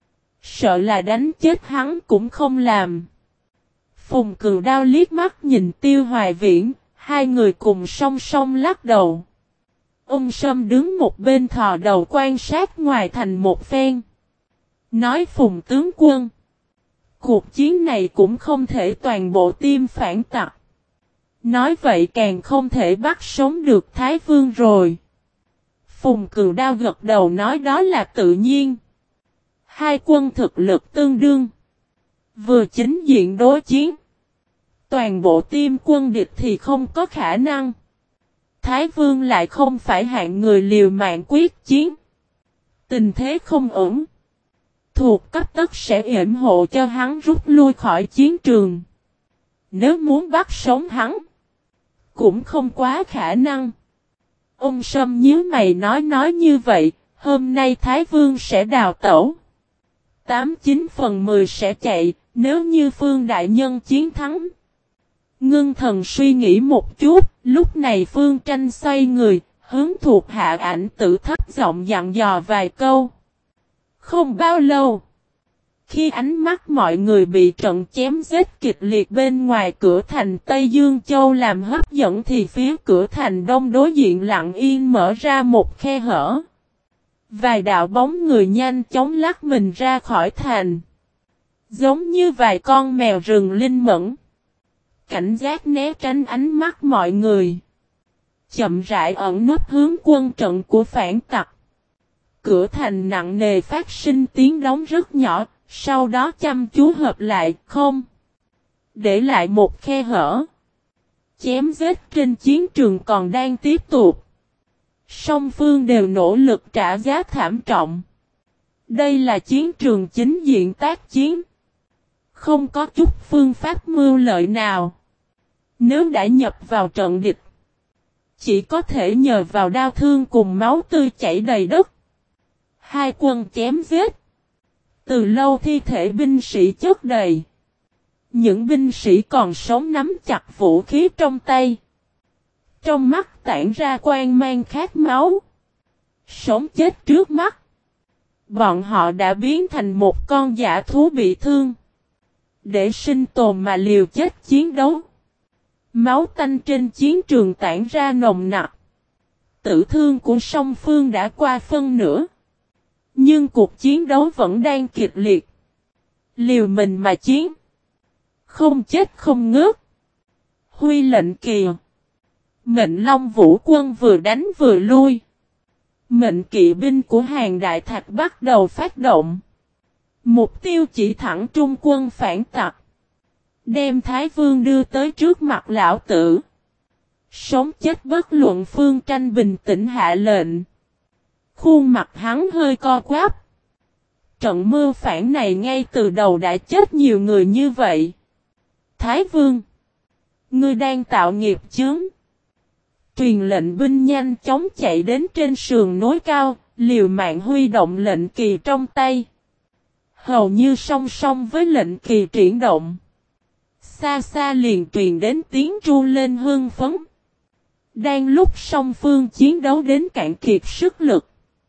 Sợ là đánh chết hắn cũng không làm. Phùng Cừu Đao liếc mắt nhìn Tiêu Hoài Viễn. Hai người cùng song song lắc đầu. Ung Sâm đứng một bên thò đầu quan sát ngoài thành một phen. Nói Phùng tướng quân. Cuộc chiến này cũng không thể toàn bộ tiêm phản tặc. Nói vậy càng không thể bắt sống được Thái Vương rồi. Phùng Cừu Đao gật đầu nói đó là tự nhiên. Hai quân thực lực tương đương. Vừa chính diện đối chiến. Toàn bộ tiêm quân địch thì không có khả năng. Thái Vương lại không phải hạng người liều mạng quyết chiến. Tình thế không ổn. Thuộc cấp tất sẽ yểm hộ cho hắn rút lui khỏi chiến trường. Nếu muốn bắt sống hắn. Cũng không quá khả năng. Ông Sâm nhíu mày nói như vậy. Hôm nay Thái Vương sẽ đào tẩu. 89/10 sẽ chạy. Nếu như Phương Đại Nhân chiến thắng. Ngưng thần suy nghĩ một chút. Lúc này Phương Tranh xoay người. Hướng thuộc hạ ảnh tử thấp giọng dặn dò vài câu. Không bao lâu. Khi ánh mắt mọi người bị trận chém giết kịch liệt bên ngoài cửa thành Tây Dương Châu làm hấp dẫn thì phía cửa thành đông đối diện lặng yên mở ra một khe hở. Vài đạo bóng người nhanh chóng lắc mình ra khỏi thành. Giống như vài con mèo rừng linh mẫn. Cảnh giác né tránh ánh mắt mọi người. Chậm rãi ẩn nấp hướng quân trận của phản tặc. Cửa thành nặng nề phát sinh tiếng đóng rất nhỏ. Sau đó chăm chú hợp lại, không. Để lại một khe hở. Chém giết trên chiến trường còn đang tiếp tục. Song phương đều nỗ lực trả giá thảm trọng. Đây là chiến trường chính diện tác chiến. Không có chút phương pháp mưu lợi nào. Nếu đã nhập vào trận địch. Chỉ có thể nhờ vào đao thương cùng máu tươi chảy đầy đất. Hai quân chém giết. Từ lâu thi thể binh sĩ chất đầy. Những binh sĩ còn sống nắm chặt vũ khí trong tay. Trong mắt tản ra quang mang khát máu. Sống chết trước mắt. Bọn họ đã biến thành một con dã thú bị thương. Để sinh tồn mà liều chết chiến đấu. Máu tanh trên chiến trường tản ra nồng nặc. Tử thương của song phương đã qua phân nửa. Nhưng cuộc chiến đấu vẫn đang kịch liệt. Liều mình mà chiến. Không chết không ngớt. Huy lệnh kìa. Mệnh Long Vũ quân vừa đánh vừa lui. Mệnh kỵ binh của Hàn Đại Thạch bắt đầu phát động. Mục tiêu chỉ thẳng trung quân phản tặc. Đem Thái Vương đưa tới trước mặt lão tử. Sống chết bất luận. Phương Tranh bình tĩnh hạ lệnh. Khuôn mặt hắn hơi co quắp. Trận mưu phản này ngay từ đầu đã chết nhiều người như vậy. Thái Vương, ngươi đang tạo nghiệp chướng. Truyền lệnh binh nhanh chóng chạy đến trên sườn núi cao, liều mạng huy động lệnh kỳ trong tay. Hầu như song song với lệnh kỳ triển động. Xa xa liền truyền đến tiếng tru lên hưng phấn. Đang lúc song phương chiến đấu đến cạn kiệt sức lực.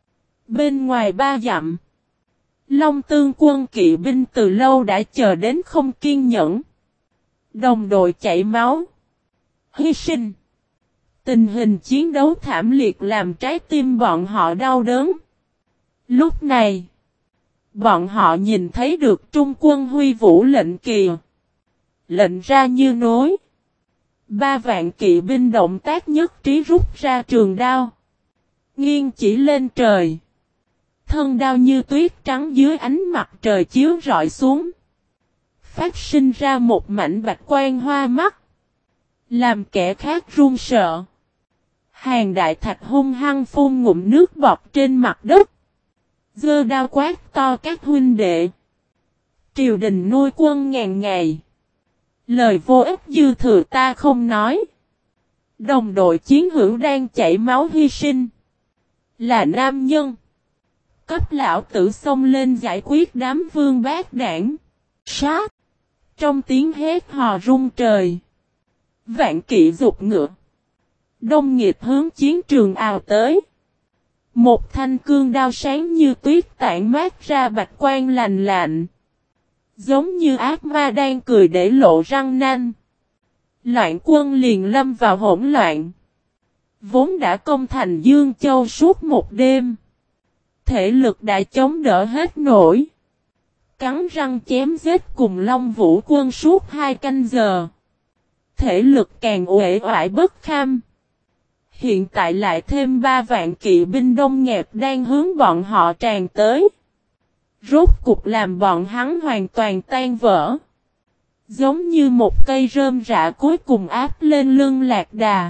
Bên ngoài 3 dặm, Long Tương quân kỵ binh từ lâu đã chờ đến không kiên nhẫn. Đồng đội chảy máu, hy sinh. Tình hình chiến đấu thảm liệt làm trái tim bọn họ đau đớn. Lúc này, bọn họ nhìn thấy được Trung quân huy vũ lệnh kỳ. Lệnh ra như nối. 3 vạn kỵ binh động tác nhất trí rút ra trường đao. Nghiêng chỉ lên trời. Thân đao như tuyết trắng dưới ánh mặt trời chiếu rọi xuống. Phát sinh ra một mảnh bạch quang hoa mắt. Làm kẻ khác run sợ. Hàn Đại Thạch hung hăng phun ngụm nước bọt trên mặt đất. Giơ đao quát to các huynh đệ. Triều đình nuôi quân ngàn ngày. Lời vô ích dư thừa ta không nói. Đồng đội chiến hữu đang chảy máu hy sinh. Là nam nhân. Cấp lão tử xông lên giải quyết đám vương bát đảng. Sát. Trong tiếng hét hò rung trời. Vạn kỵ dục ngựa. Đông nghịt hướng chiến trường ào tới. Một thanh cương đao sáng như tuyết tản mát ra bạch quang lành lạnh. Giống như ác ma đang cười để lộ răng nanh. Loạn quân liền lâm vào hỗn loạn. Vốn đã công thành Dương Châu suốt một đêm. Thể lực đã chống đỡ hết nổi. Cắn răng chém giết cùng Long Vũ quân suốt 2 canh giờ. Thể lực càng uể oải bất kham. Hiện tại lại thêm 3 vạn kỵ binh đông nghẹt đang hướng bọn họ tràn tới. Rốt cục làm bọn hắn hoàn toàn tan vỡ. Giống như một cây rơm rạ cuối cùng áp lên lưng Lạc Đà.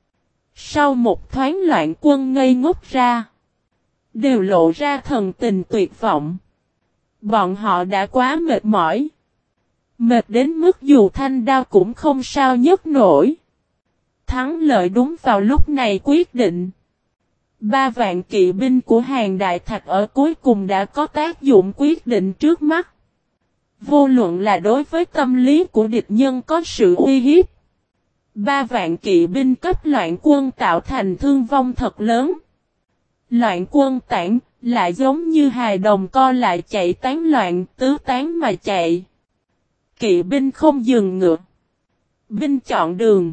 Sau một thoáng loạn quân ngây ngốc ra. Đều lộ ra thần tình tuyệt vọng. Bọn họ đã quá mệt mỏi. Mệt đến mức dù thanh đao cũng không sao nhấc nổi. Thắng lợi đúng vào lúc này quyết định. 3 vạn kỵ binh của Hàn Đại Thạch ở cuối cùng đã có tác dụng quyết định trước mắt. Vô luận là đối với tâm lý của địch nhân có sự uy hiếp. 3 vạn kỵ binh cấp loạn quân tạo thành thương vong thật lớn. Loạn quân tản lại giống như hài đồng co lại chạy tán loạn tứ tán mà chạy. Kỵ binh không dừng ngựa. Binh chọn đường.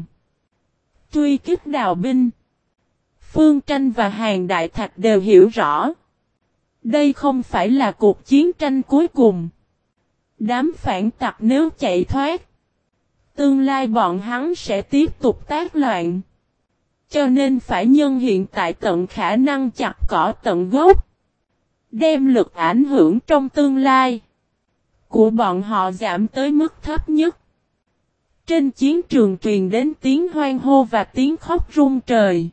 Truy kích đào binh. Phương Tranh và Hàn Đại Thạch đều hiểu rõ. Đây không phải là cuộc chiến tranh cuối cùng. Đám phản tặc nếu chạy thoát. Tương lai bọn hắn sẽ tiếp tục tác loạn. Cho nên phải nhân hiện tại tận khả năng chặt cỏ tận gốc. Đem lực ảnh hưởng trong tương lai của bọn họ giảm tới mức thấp nhất. Trên chiến trường truyền đến tiếng hoan hô và tiếng khóc rung trời.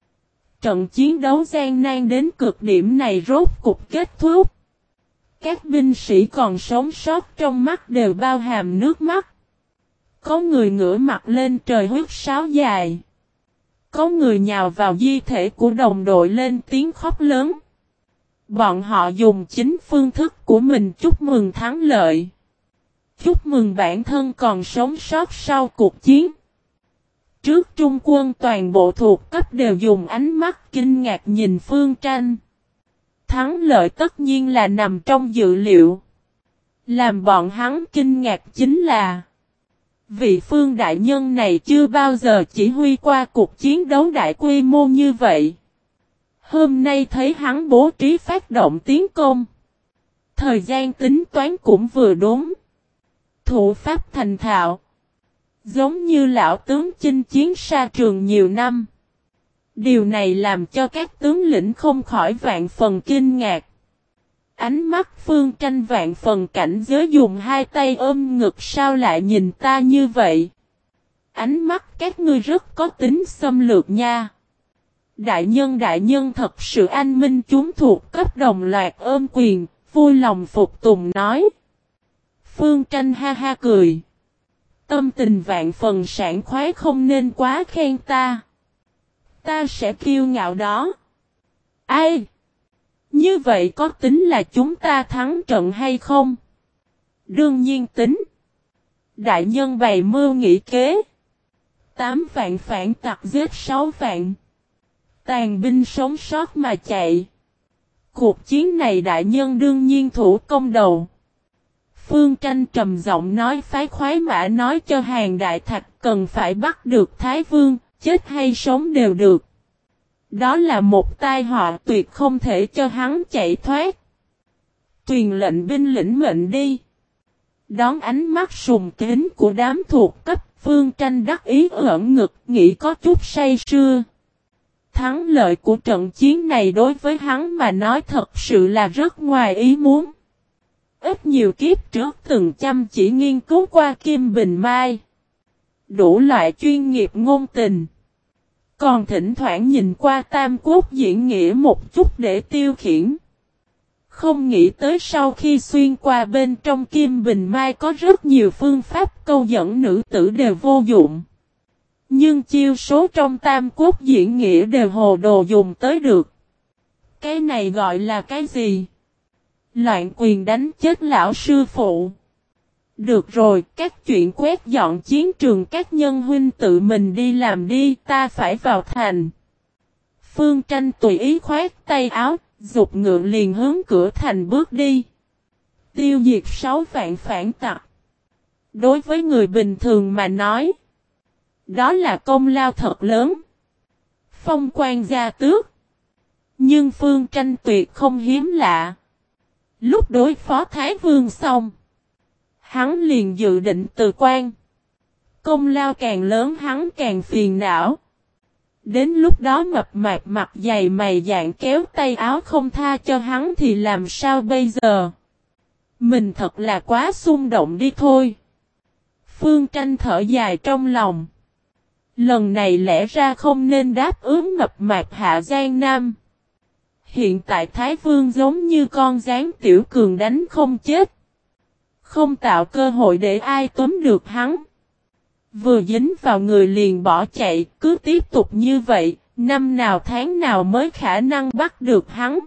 Trận chiến đấu gian nan đến cực điểm này rốt cục kết thúc. Các binh sĩ còn sống sót trong mắt đều bao hàm nước mắt. Có người ngửa mặt lên trời huýt sáo dài. Có người nhào vào di thể của đồng đội lên tiếng khóc lớn. Bọn họ dùng chính phương thức của mình chúc mừng thắng lợi. Chúc mừng bản thân còn sống sót sau cuộc chiến. Trước trung quân toàn bộ thuộc cấp đều dùng ánh mắt kinh ngạc nhìn Phương Tranh. Thắng lợi tất nhiên là nằm trong dự liệu. Làm bọn hắn kinh ngạc chính là vị Phương đại nhân này chưa bao giờ chỉ huy qua cuộc chiến đấu đại quy mô như vậy. Hôm nay thấy hắn bố trí phát động tiến công. Thời gian tính toán cũng vừa đúng. Thủ pháp thành thạo. Giống như lão tướng chinh chiến xa trường nhiều năm. Điều này làm cho các tướng lĩnh không khỏi vạn phần kinh ngạc. Ánh mắt Phương Tranh vạn phần cảnh giới, dùng hai tay ôm ngực, sao lại nhìn ta như vậy? Ánh mắt các ngươi rất có tính xâm lược nha. Đại nhân thật sự anh minh, chúng thuộc cấp đồng loạt ôm quyền, vui lòng phục tùng nói. Phương Tranh ha ha cười. Tâm tình vạn phần sảng khoái, không nên quá khen ta. Ta sẽ kiêu ngạo đó. Ai? Như vậy có tính là chúng ta thắng trận hay không? Đương nhiên tính. Đại nhân bày mưu nghĩ kế. 8 vạn phản tặc giết 6 vạn. Tàn binh sống sót mà chạy. Cuộc chiến này đại nhân đương nhiên thủ công đầu. Phương Tranh trầm giọng nói, phái khoái mã nói cho Hàng Đại Thạch cần phải bắt được Thái Vương, chết hay sống đều được. Đó là một tai họa tuyệt, không thể cho hắn chạy thoát. Truyền lệnh binh lĩnh mệnh đi. Đón ánh mắt sùng kính của đám thuộc cấp, Phương Tranh đắc ý ưỡn ngực, nghĩ có chút say sưa. Thắng lợi của trận chiến này đối với hắn mà nói thật sự là rất ngoài ý muốn. Ít nhiều kiếp trước từng chăm chỉ nghiên cứu qua Kim Bình Mai. Đủ loại chuyên nghiệp ngôn tình. Còn thỉnh thoảng nhìn qua Tam Quốc diễn nghĩa một chút để tiêu khiển. Không nghĩ tới sau khi xuyên qua bên trong Kim Bình Mai có rất nhiều phương pháp câu dẫn nữ tử đều vô dụng. Nhưng chiêu số trong Tam Quốc diễn nghĩa đều hồ đồ dùng tới được. Cái này gọi là cái gì? Loạn quyền đánh chết lão sư phụ. Được rồi, các chuyện quét dọn chiến trường các nhân huynh tự mình đi làm đi, ta phải vào thành. Phương Tranh tùy ý khoát tay áo, giục ngựa liền hướng cửa thành bước đi. Tiêu diệt 6 vạn phản tặc. Đối với người bình thường mà nói, đó là công lao thật lớn. Phong quan gia tước. Nhưng Phương Tranh tuyệt không hiếm lạ. Lúc đối phó Thái Vương xong, hắn liền dự định từ quan. Công lao càng lớn hắn càng phiền não. Đến lúc đó mập mạp mặt dày mày dạn kéo tay áo không tha cho hắn thì làm sao bây giờ? Mình thật là quá xung động đi thôi. Phương Tranh thở dài trong lòng. Lần này lẽ ra không nên đáp ứng mập mạp Hạ Giang Nam. Hiện tại Thái Vương giống như con gián tiểu cường đánh không chết. Không tạo cơ hội để ai túm được hắn. Vừa dính vào người liền bỏ chạy, cứ tiếp tục như vậy, năm nào tháng nào mới khả năng bắt được hắn.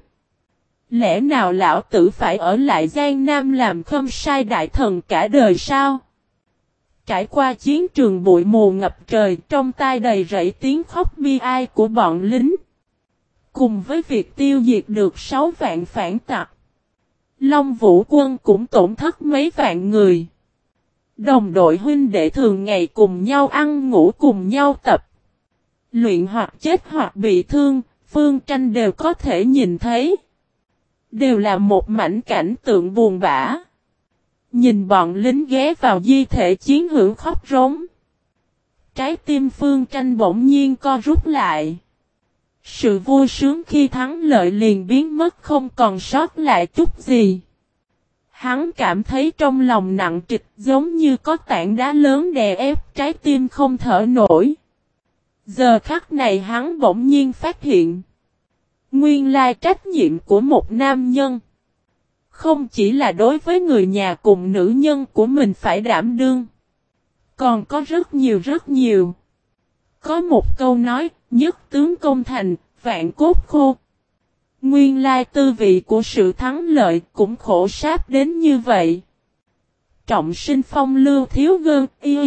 Lẽ nào lão tử phải ở lại Giang Nam làm khâm sai đại thần cả đời sao? Trải qua chiến trường bụi mù ngập trời, trong tai đầy rẫy tiếng khóc bi ai của bọn lính. Cùng với việc tiêu diệt được 6 vạn phản tặc, Long Vũ quân cũng tổn thất mấy vạn người. Đồng đội huynh đệ thường ngày cùng nhau ăn ngủ cùng nhau tập luyện hoặc chết hoặc bị thương, Phương Tranh đều có thể nhìn thấy. Đều là một mảnh cảnh tượng buồn bã. Nhìn bọn lính ghé vào di thể chiến hữu khóc rống. Trái tim Phương Tranh bỗng nhiên co rút lại. Sự vui sướng khi thắng lợi liền biến mất, không còn sót lại chút gì. Hắn cảm thấy trong lòng nặng trịch, giống như có tảng đá lớn đè ép trái tim không thở nổi. Giờ khắc này hắn bỗng nhiên phát hiện. Nguyên lai trách nhiệm của một nam nhân. Không chỉ là đối với người nhà cùng nữ nhân của mình phải đảm đương. Còn có rất nhiều. Có một câu nói, nhất tướng công thành, vạn cốt khô. Nguyên lai tư vị của sự thắng lợi cũng khổ sáp đến như vậy. Trọng sinh phong lưu thiếu gơn,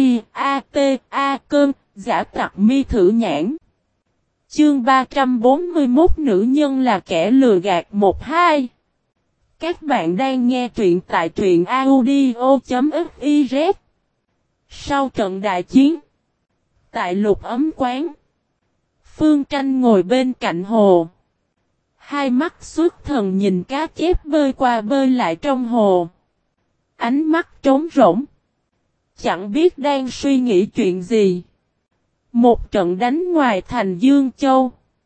cơn, giả tặc mi thử nhãn. Chương 341 nữ nhân là kẻ lừa gạt 1-2. Các bạn đang nghe truyện tại truyện audio.fiz. Sau trận đại chiến, tại Lục Ấm Quán, Phương Tranh ngồi bên cạnh hồ. Hai mắt xuất thần nhìn cá chép bơi qua bơi lại trong hồ. Ánh mắt trống rỗng. Chẳng biết đang suy nghĩ chuyện gì. Một trận đánh ngoài thành Dương Châu.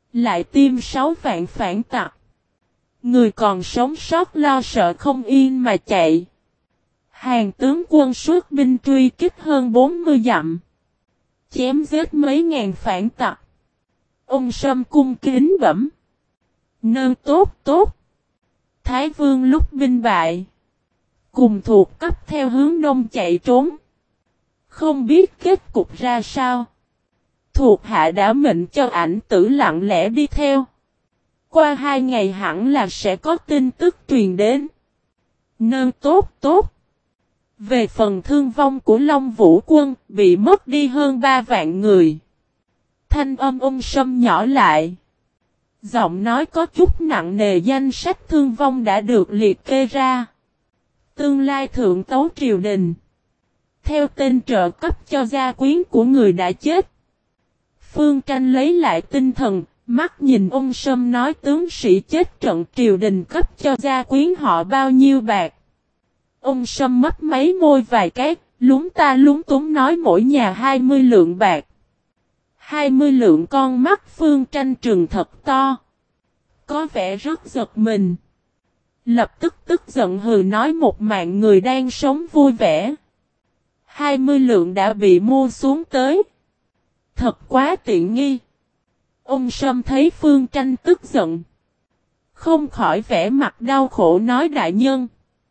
Lại tiêm 6 vạn phản tặc. Người còn sống sót lo sợ không yên mà chạy. Hàng tướng quân xuất binh truy kích hơn 40 dặm. Chém giết mấy ngàn phản tặc. Ông Sâm cung kính bẩm. Nơn tốt tốt. Thái vương lúc binh bại. Cùng thuộc cấp theo hướng đông chạy trốn. Không biết kết cục ra sao. Thuộc hạ đã mệnh cho ảnh tử lặng lẽ đi theo. Qua 2 ngày hẳn là sẽ có tin tức truyền đến. Nơn tốt tốt. Về phần thương vong của Long Vũ quân, bị mất đi hơn 3 vạn người. Thanh âm ông Sâm nhỏ lại. Giọng nói có chút nặng nề, danh sách thương vong đã được liệt kê ra. Tương lai thượng tấu triều đình. Theo tên trợ cấp cho gia quyến của người đã chết. Phương Tranh lấy lại tinh thần, mắt nhìn ông Sâm nói tướng sĩ chết trận triều đình cấp cho gia quyến họ bao nhiêu bạc. Ông Sâm mấp máy môi vài cái, lúng ta lúng túng nói mỗi nhà 20 lượng bạc. 20 lượng, con mắt Phương Tranh trừng thật to. Có vẻ rất giật mình. Lập tức tức giận hừ nói một mạng người đang sống vui vẻ. 20 lượng đã bị mua xuống tới. Thật quá tiện nghi. Ông Sâm thấy Phương Tranh tức giận. Không khỏi vẻ mặt đau khổ nói đại nhân.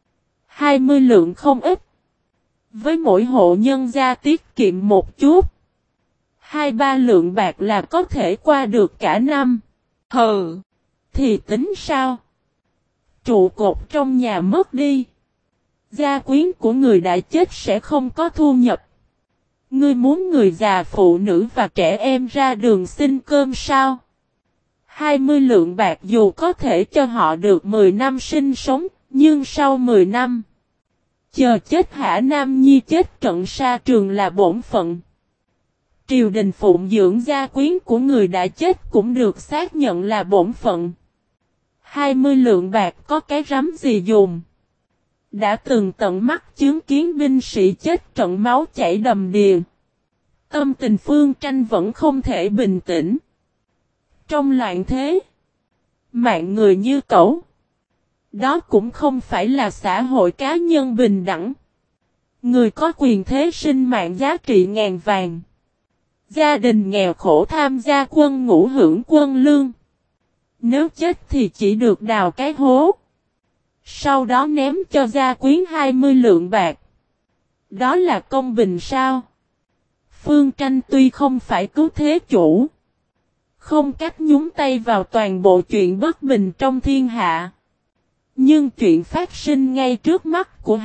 20 lượng không ít. Với mỗi hộ nhân gia tiết kiệm một chút. 2-3 lượng bạc là có thể qua được cả năm. Hừ. Thì tính sao? Trụ cột trong nhà mất đi. Gia quyến của người đã chết sẽ không có thu nhập. Ngươi muốn người già phụ nữ và trẻ em ra đường xin cơm sao? 20 lượng bạc dù có thể cho họ được 10 năm sinh sống, nhưng sau 10 năm, chờ chết hả nam nhi chết trận sa trường là bổn phận. Triều đình phụng dưỡng gia quyến của người đã chết cũng được xác nhận là bổn phận. 20 lượng bạc có cái rắm gì dùng? Đã từng tận mắt chứng kiến binh sĩ chết trận máu chảy đầm đìa. Tâm tình Phương Tranh vẫn không thể bình tĩnh. Trong loạn thế, mạng người như cẩu. Đó cũng không phải là xã hội cá nhân bình đẳng. Người có quyền thế sinh mạng giá trị ngàn vàng. Gia đình nghèo khổ tham gia quân ngũ hưởng quân lương. Nếu chết thì chỉ được đào cái hố. Sau đó ném cho gia quyến 20 lượng bạc. Đó là công bình sao? Phương Tranh tuy không phải cứu thế chủ. Không cách nhúng tay vào toàn bộ chuyện bất bình trong thiên hạ. Nhưng chuyện phát sinh ngay trước mắt của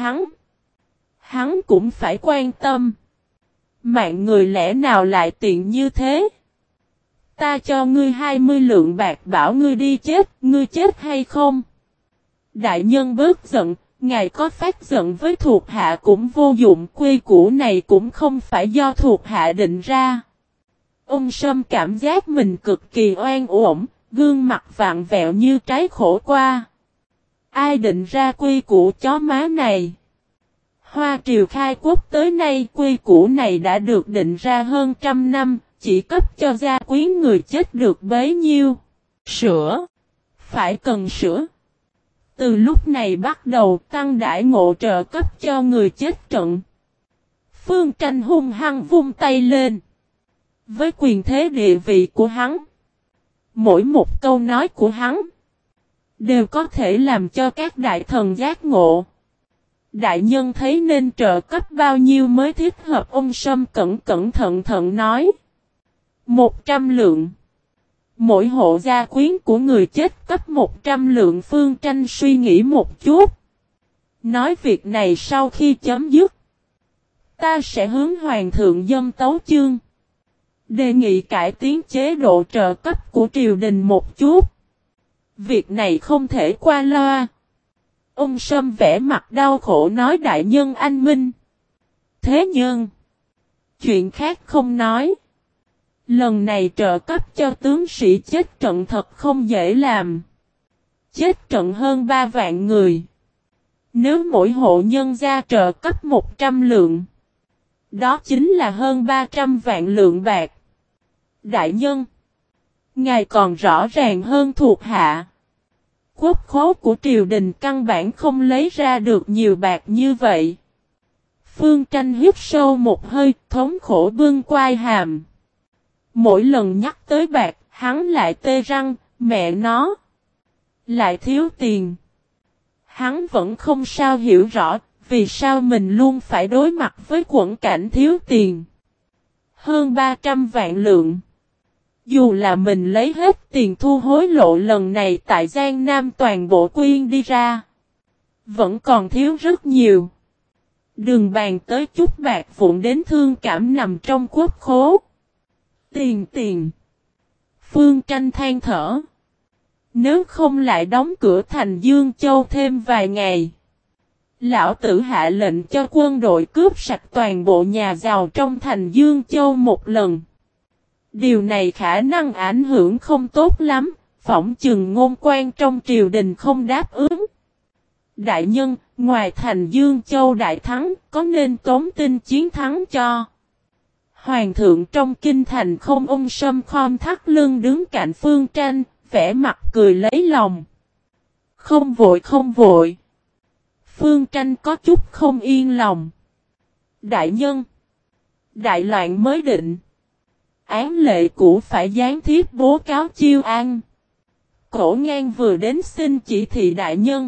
hắn cũng phải quan tâm. Mạng người lẽ nào lại tiện như thế? Ta cho ngươi 20 lượng bạc bảo ngươi đi chết, ngươi chết hay không? Đại nhân bớt giận, ngài có phát giận với thuộc hạ cũng vô dụng, quy củ này cũng không phải do thuộc hạ định ra. Ông Sâm cảm giác mình cực kỳ oan uổng, gương mặt vặn vẹo như trái khổ qua. Ai định ra quy củ chó má này? Hoa triều khai quốc tới nay quy củ này đã được định ra hơn 100 năm, chỉ cấp cho gia quyến người chết được bấy nhiêu. Sửa. Phải cần sửa. Từ lúc này bắt đầu tăng đãi ngộ trợ cấp cho người chết trận. Phương Tranh hung hăng vung tay lên. Với quyền thế địa vị của hắn, mỗi một câu nói của hắn đều có thể làm cho các đại thần giác ngộ. Đại nhân thấy nên trợ cấp bao nhiêu mới thích hợp? Ông Sâm cẩn thận nói. 100 lượng. Mỗi hộ gia quyến của người chết cấp 100 lượng. Phương Tranh suy nghĩ một chút. Nói việc này sau khi chấm dứt, ta sẽ hướng hoàng thượng dâng tấu chương. Đề nghị cải tiến chế độ trợ cấp của triều đình một chút. Việc này không thể qua loa. Ông Sâm vẽ mặt đau khổ nói đại nhân anh minh. Thế nhưng, chuyện khác không nói. Lần này trợ cấp cho tướng sĩ chết trận thật không dễ làm. Chết trận hơn 3 vạn người. Nếu mỗi hộ nhân gia trợ cấp 100 lượng, đó chính là hơn 300 vạn lượng bạc. Đại nhân, Ngài còn rõ ràng hơn thuộc hạ. Quốc khố của triều đình căn bản không lấy ra được nhiều bạc như vậy. Phương Tranh hít sâu một hơi, thống khổ bưng quai hàm. Mỗi lần nhắc tới bạc, hắn lại tê răng, mẹ nó. Lại thiếu tiền. Hắn vẫn không sao hiểu rõ, vì sao mình luôn phải đối mặt với quẫn cảnh thiếu tiền. Hơn 300 vạn lượng. Dù là mình lấy hết tiền thu hối lộ lần này tại Giang Nam toàn bộ quyên đi ra. Vẫn còn thiếu rất nhiều. Đừng bàn tới chút bạc vụn đến thương cảm nằm trong quốc khố. Tiền. Phương Tranh than thở. Nếu không lại đóng cửa thành Dương Châu thêm vài ngày. Lão tử hạ lệnh cho quân đội cướp sạch toàn bộ nhà giàu trong thành Dương Châu một lần. Điều này khả năng ảnh hưởng không tốt lắm, phỏng chừng ngôn quan trong triều đình không đáp ứng. Đại nhân, ngoài thành Dương Châu đại thắng, có nên tống tin chiến thắng cho? Hoàng thượng trong kinh thành không ung sâm khom thắt lưng đứng cạnh Phương Tranh, vẻ mặt cười lấy lòng. Không vội. Phương Tranh có chút không yên lòng. Đại nhân, đại loạn mới định. Án lệ cũ phải gián thiếp bố cáo Chiêu An. Cổ ngang vừa đến xin chỉ thị đại nhân.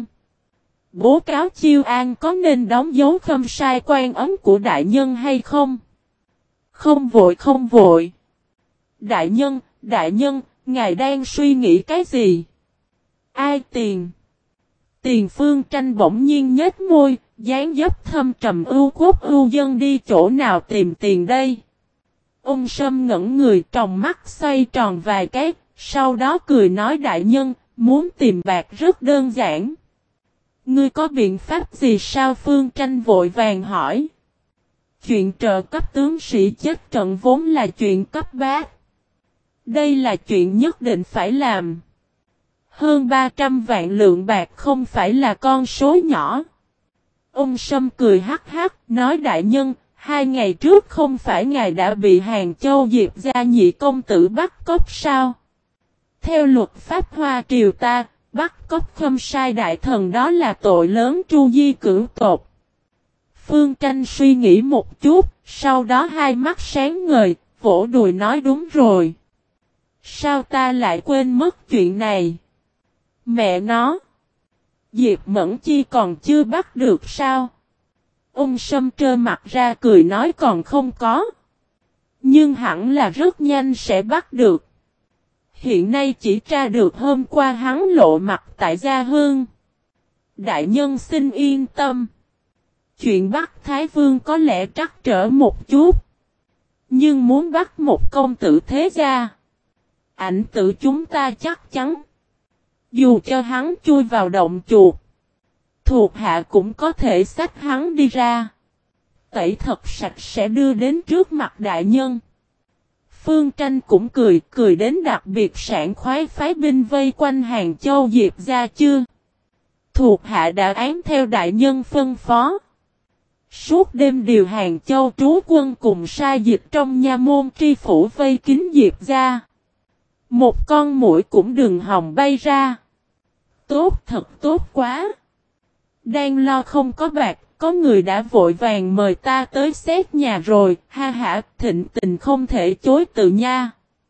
Bố cáo Chiêu An có nên đóng dấu khâm sai quan ấn của đại nhân hay không? Không vội. Đại nhân, ngài đang suy nghĩ cái gì? Ai tiền? Tiền Phương Tranh bỗng nhiên nhếch môi, dáng dấp thâm trầm ưu quốc ưu dân đi chỗ nào tìm tiền đây? Ung Sâm ngẩn người tròng mắt xoay tròn vài cái, sau đó cười nói đại nhân, muốn tìm bạc rất đơn giản. Ngươi có biện pháp gì sao? Phương Tranh vội vàng hỏi. Chuyện trợ cấp tướng sĩ chết trận vốn là chuyện cấp bách. Đây là chuyện nhất định phải làm. Hơn 300 vạn lượng bạc không phải là con số nhỏ. Ung Sâm cười hắc hắc, nói đại nhân, 2 ngày trước không phải ngài đã bị Hàng Châu Diệp gia nhị công tử bắt cóc sao? Theo luật pháp Hoa triều ta, bắt cóc khâm sai đại thần đó là tội lớn tru di cửu tột. Phương Tranh suy nghĩ một chút, sau đó hai mắt sáng ngời, vỗ đùi nói đúng rồi. Sao ta lại quên mất chuyện này? Mẹ nó! Diệp Mẫn Chi còn chưa bắt được sao? Ung Sâm trơ mặt ra cười nói còn không có. Nhưng hẳn là rất nhanh sẽ bắt được. Hiện nay chỉ tra được hôm qua hắn lộ mặt tại Gia Hương. Đại nhân xin yên tâm. Chuyện bắt Thái Vương có lẽ trắc trở một chút. Nhưng muốn bắt một công tử thế gia. Ảnh tử chúng ta chắc chắn. Dù cho hắn chui vào động chuột. Thuộc hạ cũng có thể xách hắn đi ra. Tẩy thật sạch sẽ đưa đến trước mặt đại nhân. Phương Tranh cũng cười đến đặc biệt sảng khoái phái binh vây quanh Hàng Châu Diệp gia chưa. Thuộc hạ đã án theo đại nhân phân phó. Suốt đêm điều Hàng Châu trú quân cùng sai dịch trong nha môn tri phủ vây kín Diệp gia. Một con muỗi cũng đừng hòng bay ra. Tốt thật tốt quá. Đang lo không có bạc, có người đã vội vàng mời ta tới xét nhà rồi, ha hả, thịnh tình không thể chối từ nha.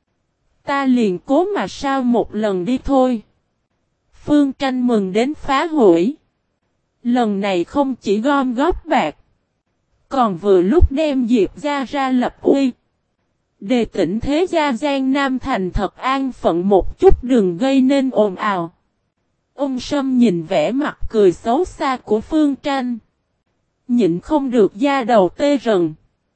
Ta liền cố mà sao một lần đi thôi. Phương Tranh mừng đến phá hủy. Lần này không chỉ gom góp bạc, còn vừa lúc đem Diệp gia ra lập uy. Đề tỉnh thế gia Giang Nam thành thật an phận một chút đừng gây nên ồn ào. Ung Sâm nhìn vẻ mặt cười xấu xa của Phương Tranh. Nhịn không được da đầu tê rần.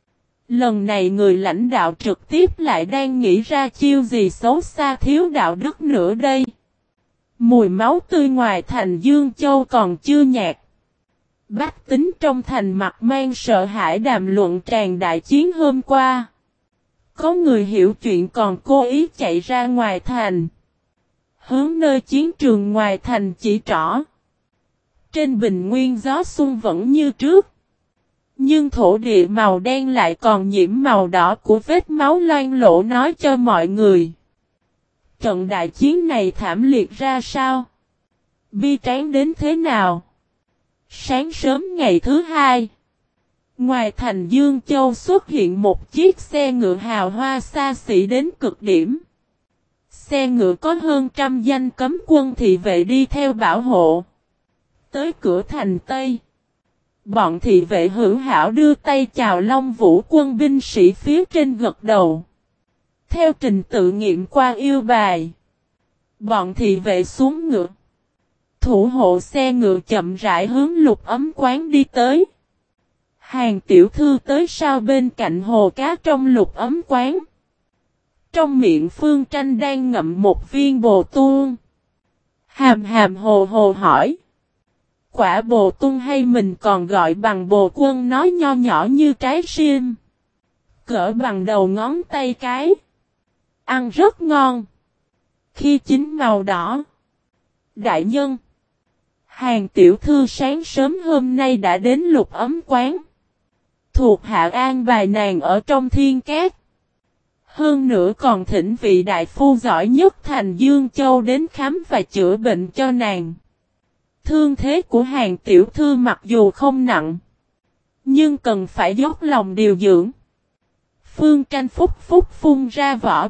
Lần này người lãnh đạo trực tiếp lại đang nghĩ ra chiêu gì xấu xa thiếu đạo đức nữa đây. Mùi máu tươi ngoài thành Dương Châu còn chưa nhạt. Bách tính trong thành mặt mang sợ hãi đàm luận tràn đại chiến hôm qua. Có người hiểu chuyện còn cố ý chạy ra ngoài thành. Hướng nơi chiến trường ngoài thành chỉ trỏ. Trên bình nguyên gió xuân vẫn như trước. Nhưng thổ địa màu đen lại còn nhiễm màu đỏ của vết máu loang lổ nói cho mọi người. Trận đại chiến này thảm liệt ra sao? Bi tráng đến thế nào? Sáng sớm ngày thứ hai, ngoài thành Dương Châu xuất hiện một chiếc xe ngựa hào hoa xa xỉ đến cực điểm. Xe ngựa có hơn trăm danh cấm quân thị vệ đi theo bảo hộ. Tới cửa thành Tây, bọn thị vệ hữu hảo đưa tay chào Long Vũ quân binh sĩ phía trên gật đầu. Theo trình tự nghiệm qua yêu bài, bọn thị vệ xuống ngựa. Thủ hộ xe ngựa chậm rãi hướng Lục Ấm quán đi tới. Hàng tiểu thư tới sau bên cạnh hồ cá trong Lục Ấm quán. Trong miệng Phương Tranh đang ngậm một viên bồ tuôn. Hàm hàm hồ hồ hỏi. Quả bồ tuôn hay mình còn gọi bằng bồ quân nói nho nhỏ như trái sim. Cỡ bằng đầu ngón tay cái. Ăn rất ngon. Khi chín màu đỏ. Đại nhân. Hàng tiểu thư sáng sớm hôm nay đã đến Lục Ấm quán. Thuộc hạ an bài nàng ở trong Thiên Cát. Hơn nữa còn thỉnh vị đại phu giỏi nhất thành Dương Châu đến khám và chữa bệnh cho nàng. Thương thế của hàng tiểu thư mặc dù không nặng, nhưng cần phải dốc lòng điều dưỡng. Phương Tranh phúc phun ra vỏ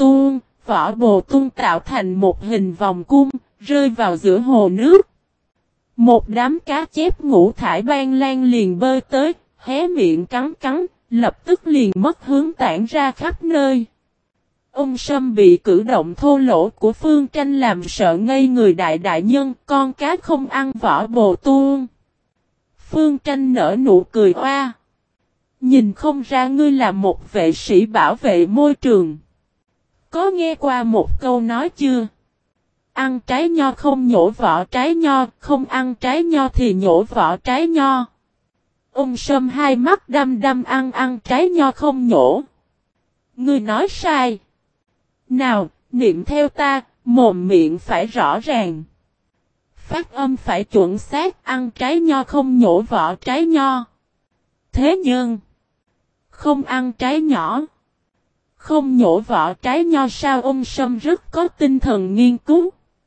bồ tuôn tạo thành một hình vòng cung, rơi vào giữa hồ nước. Một đám cá chép ngũ thải ban lan liền bơi tới, hé miệng cắn, lập tức liền mất hướng tản ra khắp nơi. Ông Sâm bị cử động thô lỗ của Phương Tranh làm sợ ngây người. Đại nhân, con cá không ăn vỏ bồ tuôn. Phương Tranh nở nụ cười oa. Nhìn không ra ngươi là một vệ sĩ bảo vệ môi trường. Có nghe qua một câu nói chưa? Ăn trái nho không nhổ vỏ trái nho, không ăn trái nho thì nhổ vỏ trái nho. Ông Sâm hai mắt đăm ăn trái nho không nhổ. Ngươi nói sai. Nào, niệm theo ta, mồm miệng phải rõ ràng. Phát âm phải chuẩn xác, ăn trái nho không nhổ vỏ trái nho. Thế nhưng, không ăn trái nhỏ, không nhổ vỏ trái nho sao? Ông Sâm rất có tinh thần nghiên cứu.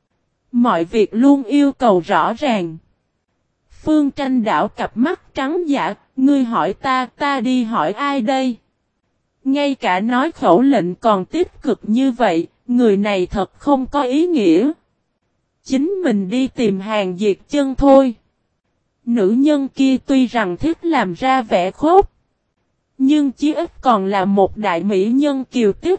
Mọi việc luôn yêu cầu rõ ràng. Phương Tranh đảo cặp mắt trắng dạ, ngươi hỏi ta đi hỏi ai đây? Ngay cả nói khẩu lệnh còn tích cực như vậy, người này thật không có ý nghĩa. Chính mình đi tìm Hàng Diệt Chân thôi. Nữ nhân kia tuy rằng thích làm ra vẻ khốt, nhưng chí ít còn là một đại mỹ nhân kiều tiết.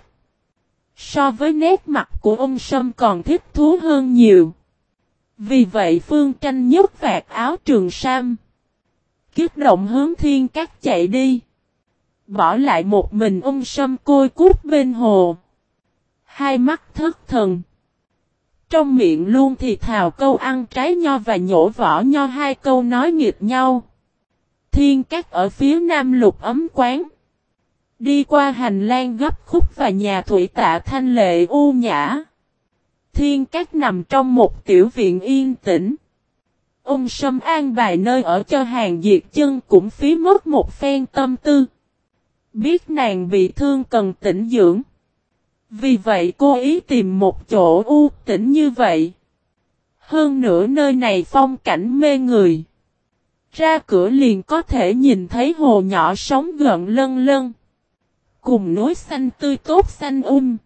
So với nét mặt của ông Sâm còn thích thú hơn nhiều. Vì vậy Phương Tranh nhấc vạt áo trường sam, kích động hướng Thiên Cát chạy đi. Bỏ lại một mình ông Sâm côi cút bên hồ. Hai mắt thất thần. Trong miệng luôn thì thào câu ăn trái nho và nhổ vỏ nho, hai câu nói nghịch nhau. Thiên Cát ở phía nam Lục Ấm quán. Đi qua hành lang gấp khúc và nhà thủy tạ thanh lệ u nhã. Thiên Cát nằm trong một tiểu viện yên tĩnh. Ông Sâm an bài nơi ở cho Hàng Diệt Chân cũng phí mất một phen tâm tư. Biết nàng bị thương cần tĩnh dưỡng. Vì vậy cô ý tìm một chỗ u tĩnh như vậy. Hơn nữa nơi này phong cảnh mê người. Ra cửa liền có thể nhìn thấy hồ nhỏ sóng gợn lân lân. Cùng núi xanh tươi tốt xanh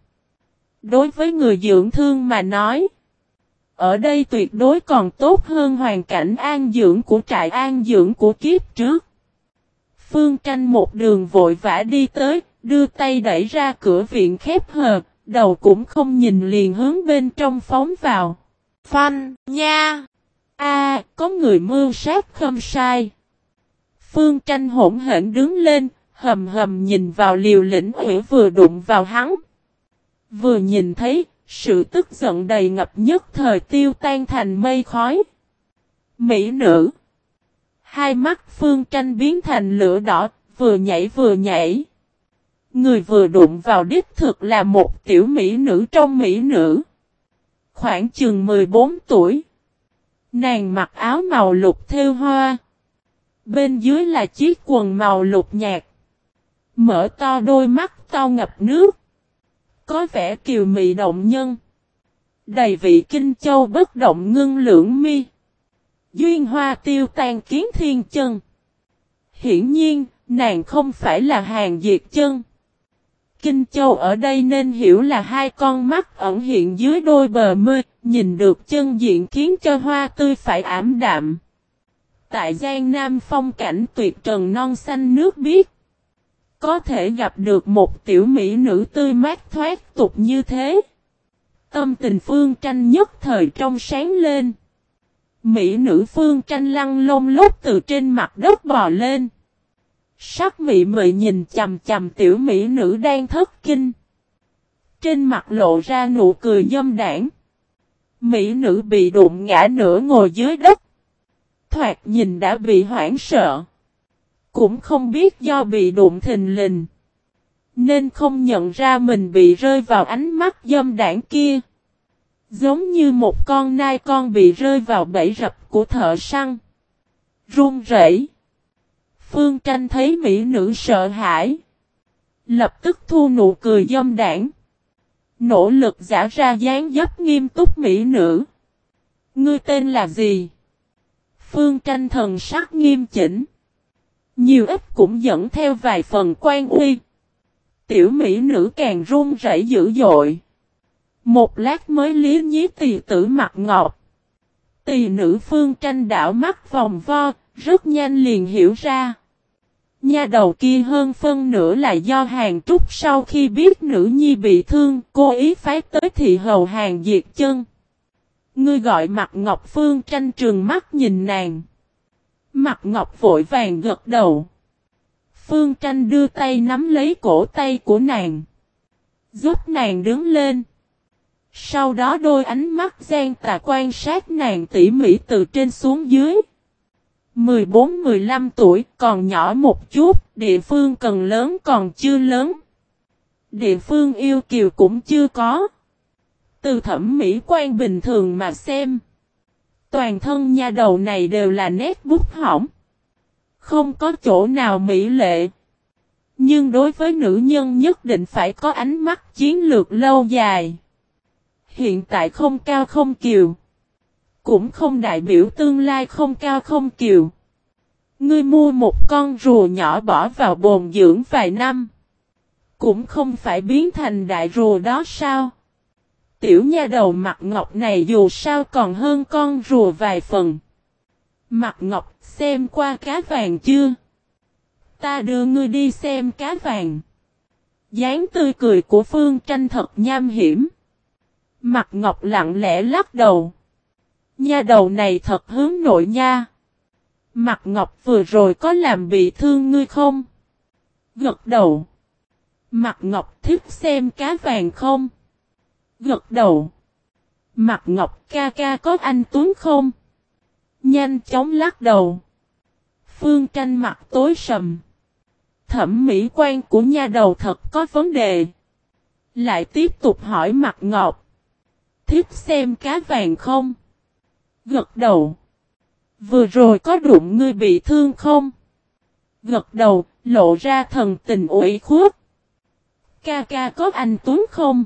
Đối với người dưỡng thương mà nói, ở đây tuyệt đối còn tốt hơn hoàn cảnh an dưỡng của trại an dưỡng của kiếp trước. Phương Tranh một đường vội vã đi tới, đưa tay đẩy ra cửa viện khép hờ, đầu cũng không nhìn liền hướng bên trong phóng vào. Phanh nha! Có người mưu sát không sai. Phương Tranh hỗn hển đứng lên, hầm nhìn vào Liều Lĩnh Ủy vừa đụng vào hắn. Vừa nhìn thấy, sự tức giận đầy ngập nhất thời tiêu tan thành mây khói. Mỹ nữ! Hai mắt Phương Tranh biến thành lửa đỏ, vừa nhảy. Người vừa đụng vào đích thực là một tiểu mỹ nữ trong mỹ nữ. Khoảng chừng 14 tuổi. Nàng mặc áo màu lục thêu hoa. Bên dưới là chiếc quần màu lục nhạt. Mở to đôi mắt to ngập nước. Có vẻ kiều mị động nhân. Đầy vị Kinh Châu bất động ngưng lưỡng mi. Duyên hoa tiêu tan kiến thiên chân. Hiển nhiên, nàng không phải là Hàng Diệt Chân. Kinh Châu ở đây nên hiểu là hai con mắt ẩn hiện dưới đôi bờ môi, nhìn được chân diện khiến cho hoa tươi phải ảm đạm. Tại Giang Nam phong cảnh tuyệt trần non xanh nước biếc. Có thể gặp được một tiểu mỹ nữ tươi mát thoát tục như thế. Tâm tình Phương Tranh nhất thời trong sáng lên. Mỹ nữ Phương Tranh lăn lông lốc từ trên mặt đất bò lên. Sắc mị mị nhìn chằm chằm tiểu mỹ nữ đang thất kinh. Trên mặt lộ ra nụ cười dâm đãng. Mỹ nữ bị đụng ngã nửa ngồi dưới đất. Thoạt nhìn đã bị hoảng sợ. Cũng không biết do bị đụng thình lình. Nên không nhận ra mình bị rơi vào ánh mắt dâm đãng kia. Giống như một con nai con bị rơi vào bẫy rập của thợ săn. Run rẩy. Phương Tranh thấy mỹ nữ sợ hãi. Lập tức thu nụ cười dâm đãng. Nỗ lực giả ra dáng dấp nghiêm túc mỹ nữ. Ngươi tên là gì? Phương Tranh thần sắc nghiêm chỉnh. Nhiều ít cũng dẫn theo vài phần quan uy. Tiểu mỹ nữ càng run rẩy dữ dội. Một lát mới lý nhí tỳ tử mặt ngọt. Tỳ nữ Phương Tranh đảo mắt vòng vo, rất nhanh liền hiểu ra. Nha đầu kia hơn phân nửa là do Hàng Trúc sau khi biết nữ nhi bị thương, cô ý phái tới thị hầu Hàng Diệt Chân. Ngươi gọi Mặt Ngọc. Phương Tranh trừng mắt nhìn nàng. Mặt Ngọc vội vàng gật đầu. Phương Tranh đưa tay nắm lấy cổ tay của nàng. Giúp nàng đứng lên. Sau đó đôi ánh mắt gian tà quan sát nàng tỉ mỉ từ trên xuống dưới. 14-15 tuổi, còn nhỏ một chút, địa phương cần lớn còn chưa lớn. Địa phương yêu kiều cũng chưa có. Từ thẩm mỹ quan bình thường mà xem. Toàn thân nha đầu này đều là nét bút hỏng. Không có chỗ nào mỹ lệ. Nhưng đối với nữ nhân nhất định phải có ánh mắt chiến lược lâu dài. Hiện tại không cao không kiều. Cũng không đại biểu tương lai không cao không kiều. Ngươi mua một con rùa nhỏ bỏ vào bồn dưỡng vài năm. Cũng không phải biến thành đại rùa đó sao? Tiểu nha đầu Mặt Ngọc này dù sao còn hơn con rùa vài phần. Mặt Ngọc, xem qua cá vàng chưa? Ta đưa ngươi đi xem cá vàng. Dáng tươi cười của Phương Tranh thật nham hiểm. Mặt Ngọc lặng lẽ lắc đầu. Nha đầu này thật hướng nội nha. Mặt Ngọc vừa rồi có làm bị thương ngươi không? Gật đầu. Mặt Ngọc thích xem cá vàng không? Gật đầu. Mặt Ngọc ca ca có anh Tuấn không? Nhanh chóng lắc đầu. Phương Tranh mặt tối sầm. Thẩm mỹ quan của nha đầu thật có vấn đề. Lại tiếp tục hỏi Mặt Ngọc. Thích xem cá vàng không? Gật đầu. Vừa rồi có đụng ngươi bị thương không? Gật đầu, lộ ra thần tình ủy khuất. Ca ca có anh Tuấn không?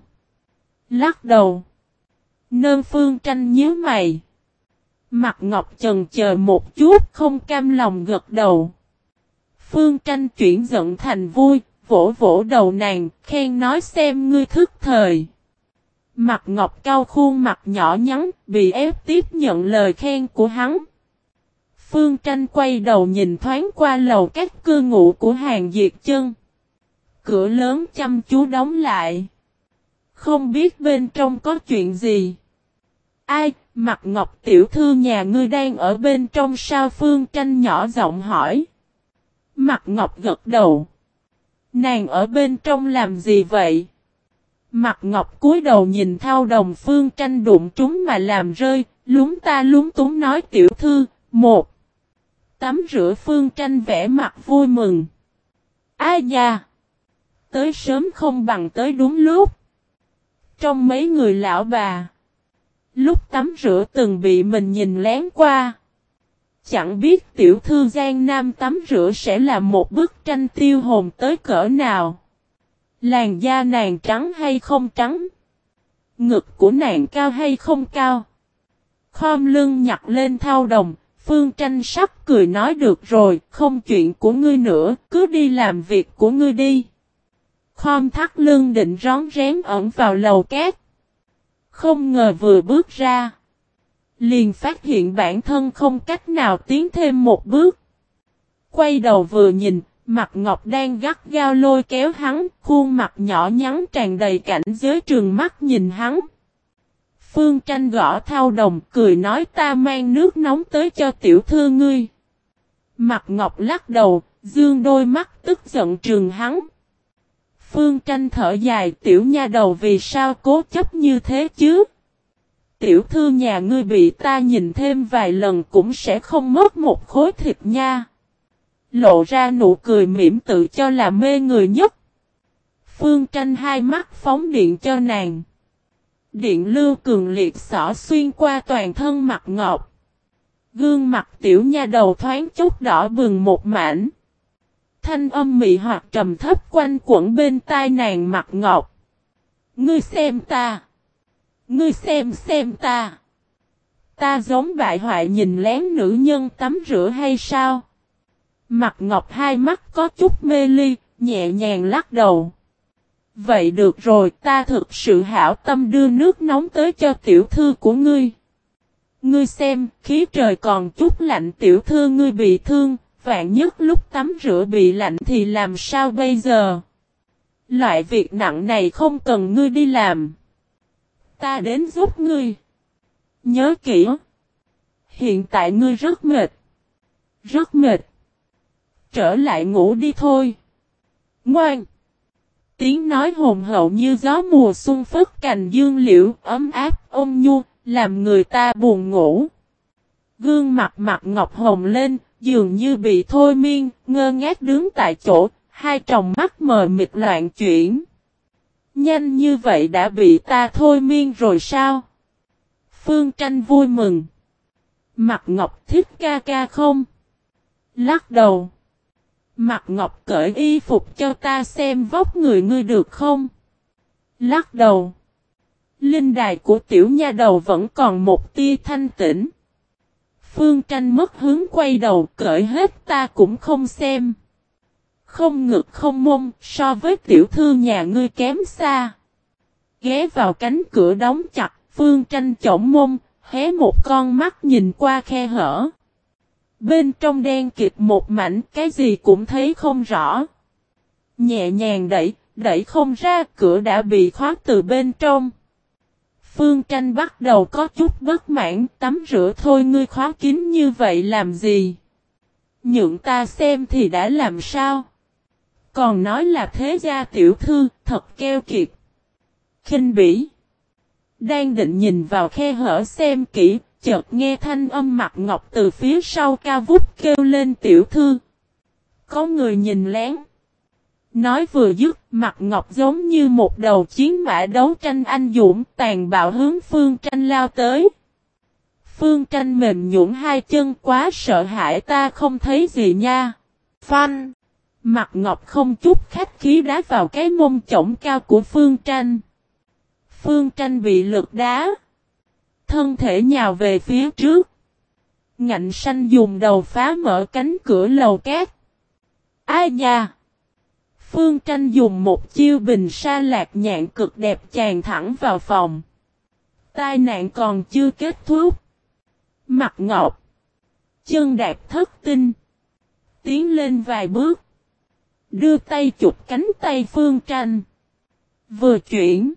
Lắc đầu. Nơn. Phương Tranh nhíu mày. Mặt Ngọc chần chờ một chút không cam lòng gật đầu. Phương Tranh chuyển giận thành vui, vỗ vỗ đầu nàng, khen nói xem ngươi thức thời. Mặt Ngọc cau khuôn mặt nhỏ nhắn, bị ép tiếp nhận lời khen của hắn. Phương Tranh quay đầu nhìn thoáng qua lầu các cư ngụ của Hàng Diệt Chân. Cửa lớn chăm chú đóng lại. Không biết bên trong có chuyện gì. Ai, Mặt Ngọc tiểu thư nhà ngươi đang ở bên trong sao? Phương Tranh nhỏ giọng hỏi. Mặt Ngọc gật đầu. Nàng ở bên trong làm gì vậy? Mặt Ngọc cúi đầu nhìn thao đồng Phương Tranh đụng trúng mà làm rơi, lúng ta lúng túng nói tiểu thư, một. Tắm rửa. Phương Tranh vẽ mặt vui mừng. Ai da! Tới sớm không bằng tới đúng lúc. Trong mấy người lão bà, lúc tắm rửa từng bị mình nhìn lén qua. Chẳng biết tiểu thư Giang Nam tắm rửa sẽ là một bức tranh tiêu hồn tới cỡ nào. Làn da nàng trắng hay không trắng? Ngực của nàng cao hay không cao? Khom lưng nhặt lên thao đồng, Phương Tranh sắc cười nói được rồi, không chuyện của ngươi nữa, cứ đi làm việc của ngươi đi. Khom thắt lưng định rón rén ẩn vào lầu cát. Không ngờ vừa bước ra, liền phát hiện bản thân không cách nào tiến thêm một bước. Quay đầu vừa nhìn, Mặt Ngọc đang gắt gao lôi kéo hắn, khuôn mặt nhỏ nhắn tràn đầy cảnh giới trừng mắt nhìn hắn. Phương Tranh gõ thao đồng cười nói ta mang nước nóng tới cho tiểu thư ngươi. Mặt Ngọc lắc đầu, dương đôi mắt tức giận trừng hắn. Phương Tranh thở dài tiểu nha đầu vì sao cố chấp như thế chứ? Tiểu thư nhà ngươi bị ta nhìn thêm vài lần cũng sẽ không mất một khối thịt nha. Lộ ra nụ cười mỉm tự cho là mê người nhất. Phương Tranh hai mắt phóng điện cho nàng. Điện lưu cường liệt xỏ xuyên qua toàn thân Mặt Ngọc. Gương mặt tiểu nha đầu thoáng chốc đỏ bừng một mảnh. Thanh âm mị hoặc trầm thấp quanh quẩn bên tai nàng Mặt Ngọc. Ngươi xem ta. Ngươi xem ta. Ta giống bại hoại nhìn lén nữ nhân tắm rửa hay sao? Mặt Ngọc hai mắt có chút mê ly, nhẹ nhàng lắc đầu. Vậy được rồi, ta thực sự hảo tâm đưa nước nóng tới cho tiểu thư của ngươi. Ngươi xem, khí trời còn chút lạnh tiểu thư ngươi bị thương, vạn nhất lúc tắm rửa bị lạnh thì làm sao bây giờ? Loại việc nặng này không cần ngươi đi làm. Ta đến giúp ngươi. Nhớ kỹ. Hiện tại ngươi rất mệt. Rất mệt. Trở lại ngủ đi thôi. Ngoan. Tiếng nói hồn hậu như gió mùa xuân phất cành dương liễu ấm áp ôn nhu, làm người ta buồn ngủ. Gương mặt Mặt Ngọc hồng lên, dường như bị thôi miên, ngơ ngác đứng tại chỗ, hai tròng mắt mờ mịt loạn chuyển. Nhanh như vậy đã bị ta thôi miên rồi sao? Phương Tranh vui mừng. Mặt Ngọc thích ca ca không? Lắc đầu. Mặt Ngọc cởi y phục cho ta xem vóc người ngươi được không? Lắc đầu. Linh đài của tiểu nha đầu vẫn còn một tia thanh tĩnh. Phương Tranh mất hướng quay đầu cởi hết ta cũng không xem. Không ngực không mông, so với tiểu thư nhà ngươi kém xa. Ghé vào cánh cửa đóng chặt, Phương Tranh chổng mông, hé một con mắt nhìn qua khe hở. Bên trong đen kịt một mảnh, cái gì cũng thấy không rõ. Nhẹ nhàng đẩy không ra, cửa đã bị khóa từ bên trong. Phương Tranh bắt đầu có chút bất mãn, tắm rửa thôi ngươi khóa kín như vậy làm gì? Nhượng ta xem thì đã làm sao? Còn nói là thế gia tiểu thư, thật keo kiệt. Khinh bỉ. Đang định nhìn vào khe hở xem kỹ, chợt nghe thanh âm Mặt Ngọc từ phía sau cao vút kêu lên tiểu thư. Có người nhìn lén. Nói vừa dứt, Mặt Ngọc giống như một đầu chiến mã đấu tranh anh dũng tàn bạo hướng Phương Tranh lao tới. Phương Tranh mềm nhũn hai chân quá sợ hãi ta không thấy gì nha. Phanh. Mặt Ngọc không chút khách khí đá vào cái mông chổng cao của Phương Tranh. Phương Tranh bị lực đá. Thân thể nhào về phía trước. Ngạnh xanh dùng đầu phá mở cánh cửa lầu cát. Ai nha! Phương Tranh dùng một chiêu bình sa lạc nhạn cực đẹp chàng thẳng vào phòng. Tai nạn còn chưa kết thúc. Mặt Ngọc. Chân đạp thất tinh. Tiến lên vài bước. Đưa tay chụp cánh tay Phương Tranh. Vừa chuyển.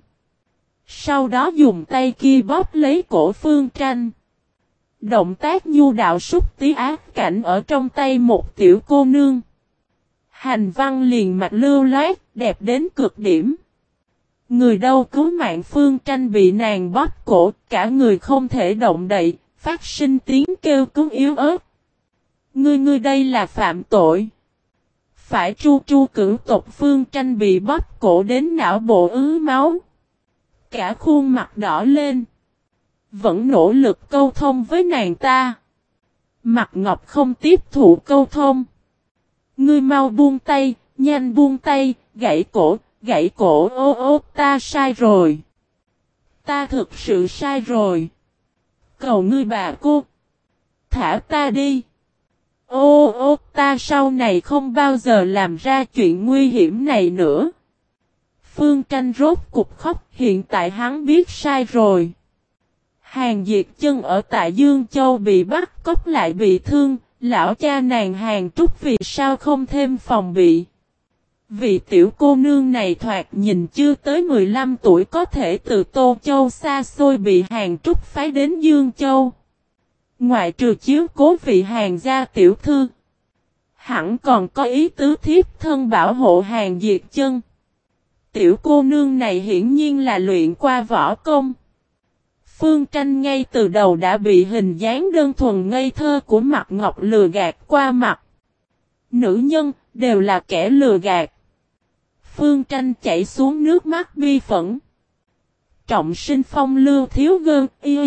Sau đó dùng tay kia bóp lấy cổ Phương Tranh. Động tác nhu đạo xúc tí ác cảnh ở trong tay một tiểu cô nương. Hành văn liền mạch lưu loát, đẹp đến cực điểm. Người đâu cứu mạng Phương Tranh bị nàng bóp cổ, cả người không thể động đậy, phát sinh tiếng kêu cứu yếu ớt. Ngươi đây là phạm tội. Phải tru cửu tộc Phương Tranh bị bóp cổ đến não bộ ứ máu. Cả khuôn mặt đỏ lên. Vẫn nỗ lực câu thông với nàng ta. Mặt Ngọc không tiếp thụ câu thông. Ngươi mau buông tay, nhanh buông tay, gãy cổ, ô ta sai rồi. Ta thực sự sai rồi. Cầu ngươi bà cô. Thả ta đi. Ô, ta sau này không bao giờ làm ra chuyện nguy hiểm này nữa. Phương Tranh rốt cục khóc, hiện tại hắn biết sai rồi. Hàn Diệt Chân ở tại Dương Châu bị bắt cóc lại bị thương, lão cha nàng Hàn Trúc vì sao không thêm phòng bị. Vị tiểu cô nương này thoạt nhìn chưa tới 15 tuổi có thể từ Tô Châu xa xôi bị Hàn Trúc phái đến Dương Châu. Ngoại trừ chiếu cố vị Hàn gia tiểu thư, hẳn còn có ý tứ thiếp thân bảo hộ Hàn Diệt Chân. Tiểu cô nương này hiển nhiên là luyện qua võ công. Phương Tranh ngay từ đầu đã bị hình dáng đơn thuần ngây thơ của Mạc Ngọc lừa gạt qua mặt. Nữ nhân đều là kẻ lừa gạt. Phương Tranh chảy xuống nước mắt bi phẫn. Trọng sinh phong lưu thiếu gơn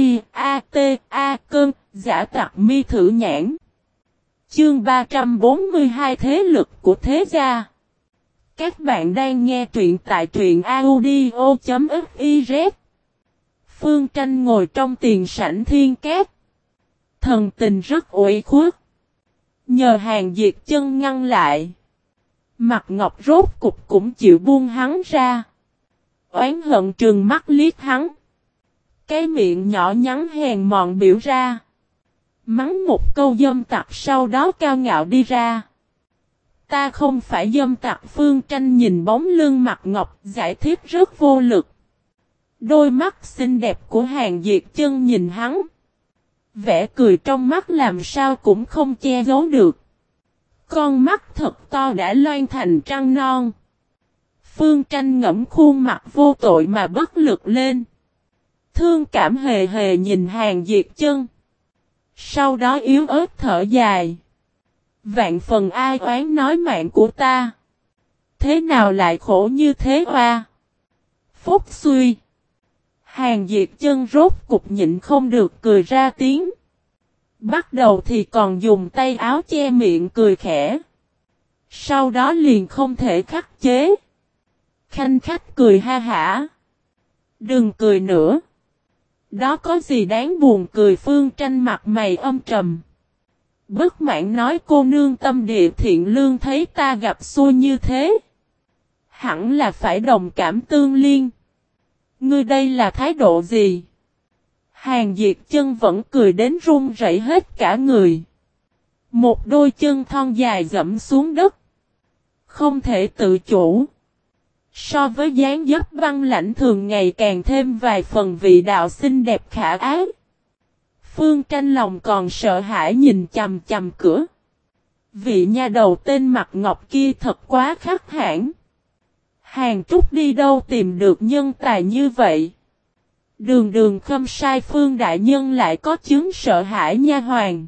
a cơn giả tặc mi thử nhãn. Chương 342 thế lực của thế gia. Các bạn đang nghe truyện tại truyện audio.fiz. Phương Tranh ngồi trong tiền sảnh thiên cát. Thần tình rất ủy khuất. Nhờ Hàn Diệt Chân ngăn lại. Mạc Ngọc rốt cục cũng chịu buông hắn ra. Oán hận trừng mắt liếc hắn. Cái miệng nhỏ nhắn hèn mọn biểu ra. Mắng một câu dâm tặc sau đó cao ngạo đi ra. Ta không phải dâm tặc. Phương Tranh nhìn bóng lưng Mạc Ngọc giải thích rất vô lực. Đôi mắt xinh đẹp của Hàn Diệt Chân nhìn hắn. Vẻ cười trong mắt làm sao cũng không che giấu được. Con mắt thật to đã loan thành trăng non. Phương Tranh ngẫm khuôn mặt vô tội mà bất lực lên. Thương cảm hề hề nhìn Hàn Diệt Chân. Sau đó yếu ớt thở dài. Vạn phần ai oán nói mạng của ta. Thế nào lại khổ như thế oa? Phúc suy. Hàn Diệt Chân rốt cục nhịn không được cười ra tiếng. Bắt đầu thì còn dùng tay áo che miệng cười khẽ. Sau đó liền không thể khắc chế. Khanh khách cười ha hả. Đừng cười nữa. Đó có gì đáng buồn cười. Phương Tranh mặt mày âm trầm. Bất mãn nói cô nương tâm địa thiện lương thấy ta gặp xui như thế. Hẳn là phải đồng cảm tương liên. Ngươi đây là thái độ gì? Hàn Diệt Chân vẫn cười đến run rẩy hết cả người. Một đôi chân thon dài dẫm xuống đất. Không thể tự chủ. So với dáng dấp băng lãnh thường ngày càng thêm vài phần vị đạo xinh đẹp khả ái. Phương Tranh lòng còn sợ hãi nhìn chằm chằm cửa. Vị nha đầu tên Mạc Ngọc kia thật quá khắc hãn. Hàn Trúc đi đâu tìm được nhân tài như vậy? Đường đường khâm sai Phương đại nhân lại có chứng sợ hãi nha hoàn.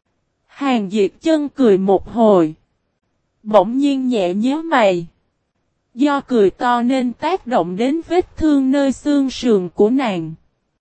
Hàn Diệt Chân cười một hồi. Bỗng nhiên nhẹ nhíu mày. Do cười to nên tác động đến vết thương nơi xương sườn của nàng.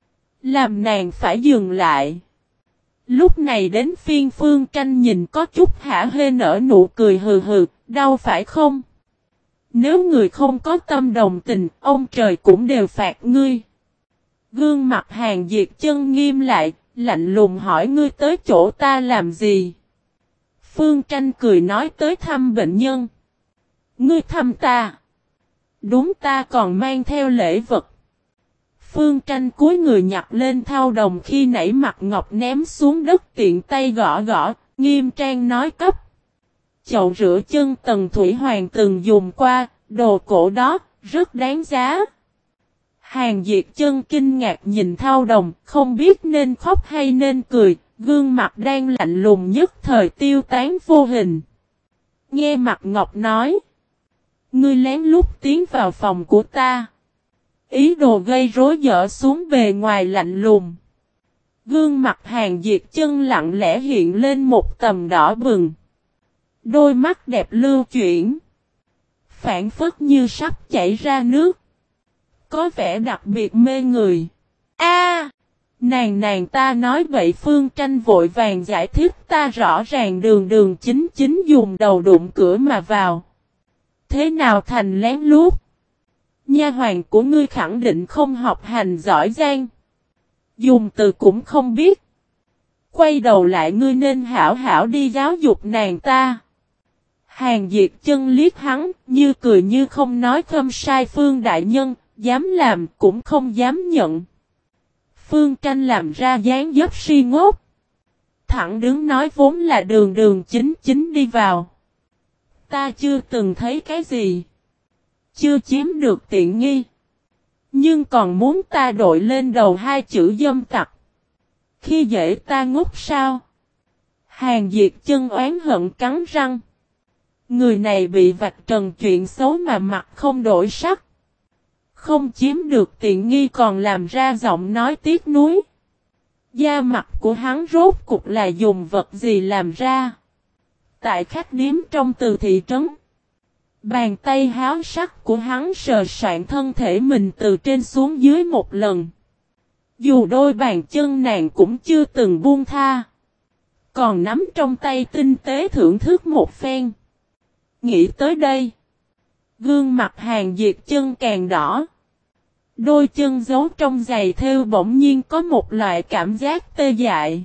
Làm nàng phải dừng lại. Lúc này đến phiên Phương Tranh nhìn có chút hả hê nở nụ cười hừ hừ, đau phải không? Nếu người không có tâm đồng tình, ông trời cũng đều phạt ngươi. Gương mặt Hàn Diệt Chân nghiêm lại, lạnh lùng hỏi ngươi tới chỗ ta làm gì? Phương Tranh cười nói tới thăm bệnh nhân. Ngươi thăm ta? Đúng, ta còn mang theo lễ vật. Phương Tranh cúi người nhặt lên thau đồng khi nãy Mạc Ngọc ném xuống đất, tiện tay gõ gõ, nghiêm trang nói cấp. Chậu rửa chân Tần Thủy Hoàng từng dùng qua, đồ cổ đó, rất đáng giá. Hàn Diệt Chân kinh ngạc nhìn thau đồng, không biết nên khóc hay nên cười, gương mặt đang lạnh lùng nhất thời tiêu tán vô hình. Nghe Mạc Ngọc nói. Ngươi lén lút tiến vào phòng của ta. Ý đồ gây rối dở xuống bề ngoài lạnh lùng. Gương mặt Hàn Diệt Chân lặng lẽ hiện lên một tầm đỏ bừng. Đôi mắt đẹp lưu chuyển. Phản phất như sắp chảy ra nước. Có vẻ đặc biệt mê người. Nàng ta nói vậy. Phương Tranh vội vàng giải thích, ta rõ ràng đường chính dùng đầu đụng cửa mà vào. Thế nào thành lén lút? Nha hoàn của ngươi khẳng định không học hành giỏi giang. Dùng từ cũng không biết. Quay đầu lại ngươi nên hảo hảo đi giáo dục nàng ta. Hàn Diệt Chân liếc hắn, như cười như không nói không sai. Phương đại nhân, dám làm cũng không dám nhận. Phương Tranh làm ra dáng dấp si ngốc. Thẳng đứng nói vốn là đường đường chính chính đi vào. Ta chưa từng thấy cái gì. Chưa chiếm được tiện nghi. Nhưng còn muốn ta đội lên đầu hai chữ dâm tặc. Khi dễ ta ngốc sao? Hàn Diệt Chân oán hận cắn răng. Người này bị vạch trần chuyện xấu mà mặt không đổi sắc. Không chiếm được tiện nghi còn làm ra giọng nói tiếc nuối. Da mặt của hắn rốt cục là dùng vật gì làm ra? Tại khách điếm trong từ thị trấn. Bàn tay háo sắc của hắn sờ soạn thân thể mình từ trên xuống dưới một lần. Dù đôi bàn chân nàng cũng chưa từng buông tha. Còn nắm trong tay tinh tế thưởng thức một phen. Nghĩ tới đây. Gương mặt Hàn Diệt Chân càng đỏ. Đôi chân giấu trong giày thêu bỗng nhiên có một loại cảm giác tê dại.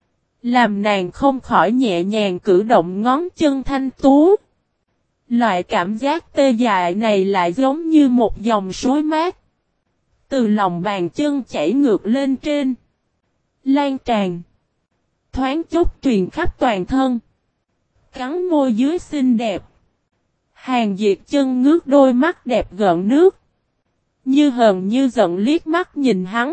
Làm nàng không khỏi nhẹ nhàng cử động ngón chân thanh tú. Loại cảm giác tê dại này lại giống như một dòng suối mát. Từ lòng bàn chân chảy ngược lên trên. Lan tràn. Thoáng chốc truyền khắp toàn thân. Cắn môi dưới xinh đẹp. Hàn Diệt Chân ngước đôi mắt đẹp gợn nước. Như hờn như giận liếc mắt nhìn hắn.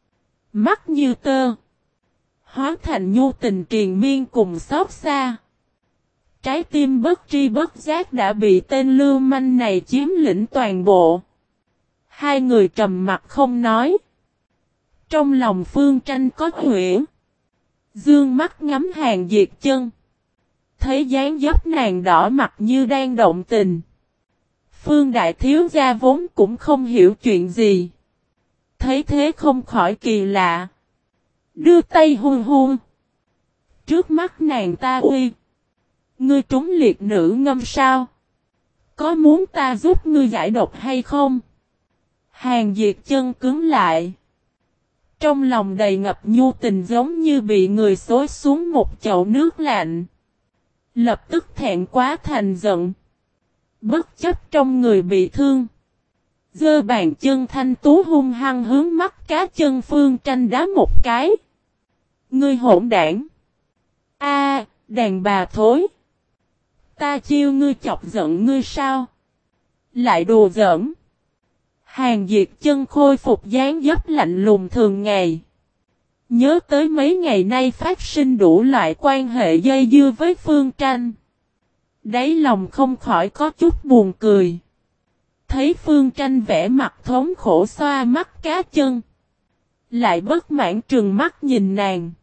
Mắt như tơ. Hóa thành nhu tình triền miên cùng xót xa. Trái tim bất tri bất giác đã bị tên lưu manh này chiếm lĩnh toàn bộ. Hai người trầm mặt không nói. Trong lòng Phương Tranh có huyễn. Dương mắt ngắm Hàn Diệt Chân. Thấy dáng dấp nàng đỏ mặt như đang động tình. Phương đại thiếu gia vốn cũng không hiểu chuyện gì. Thấy thế không khỏi kỳ lạ. Đưa tay hôn hôn. Trước mắt nàng ta uy. Ngươi trúng liệt nữ ngâm sao? Có muốn ta giúp ngươi giải độc hay không? Hàn Diệt Chân cứng lại. Trong lòng đầy ngập nhu tình giống như bị người xối xuống một chậu nước lạnh. Lập tức thẹn quá thành giận. Bất chấp trong người bị thương. Giơ bàn chân thanh tú hung hăng hướng mắt cá chân Phương Tranh đá một cái. Ngươi hỗn đảng. A, đàn bà thối. Ta chiêu ngươi chọc giận ngươi sao? Lại đùa giỡn. Hàn Diệt Chân khôi phục dáng dấp lạnh lùng thường ngày. Nhớ tới mấy ngày nay phát sinh đủ loại quan hệ dây dưa với Phương Tranh. Đáy lòng không khỏi có chút buồn cười. Thấy Phương Tranh vẻ mặt thống khổ xoa mắt cá chân. Lại bất mãn trừng mắt nhìn nàng.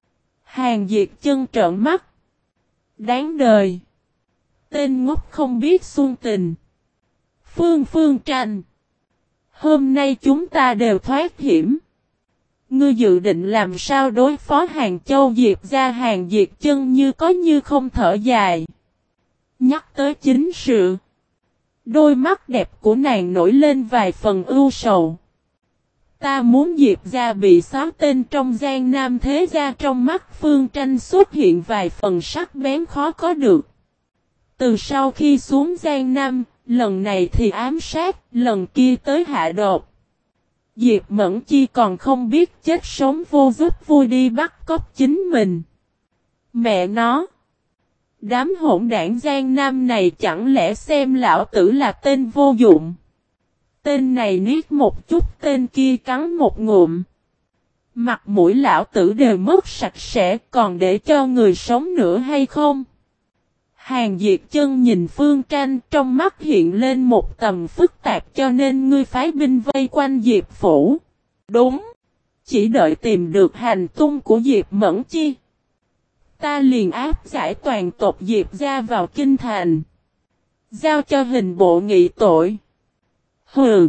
Hàn Diệt Chân trợn mắt. Đáng đời. Tên ngốc không biết xuân tình. Phương Tranh. Hôm nay chúng ta đều thoát hiểm. Ngươi dự định làm sao đối phó Hàng Châu Diệp ra? Hàn Diệt Chân như có như không thở dài. Nhắc tới chính sự. Đôi mắt đẹp của nàng nổi lên vài phần ưu sầu. Ta muốn Diệp gia bị xóa tên trong Giang Nam thế gia. Trong mắt Phương Tranh xuất hiện vài phần sắc bén khó có được. Từ sau khi xuống Giang Nam, lần này thì ám sát, lần kia tới hạ đột. Diệp Mẫn Chi còn không biết chết sống vô giúp vui đi bắt cóc chính mình. Mẹ nó! Đám hỗn đảng Giang Nam này chẳng lẽ xem lão tử là tên vô dụng. Tên này niết một chút, tên kia cắn một ngụm. Mặt mũi lão tử đều mất sạch sẽ, còn để cho người sống nữa hay không? Hàn Diệt Chân nhìn Phương Tranh, trong mắt hiện lên một tầm phức tạp, cho nên ngươi phái binh vây quanh Diệp phủ. Đúng. Chỉ đợi tìm được hành tung của Diệp Mẫn Chi. Ta liền áp giải toàn tộc Diệp gia vào kinh thành. Giao cho hình bộ nghị tội. Hừ.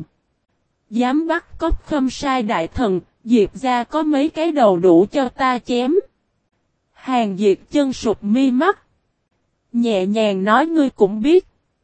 Dám bắt cóc Khâm Sai đại thần, Diệp gia có mấy cái đầu đủ cho ta chém. Hàn Diệt Chân sụp mi mắt. Nhẹ nhàng nói ngươi cũng biết.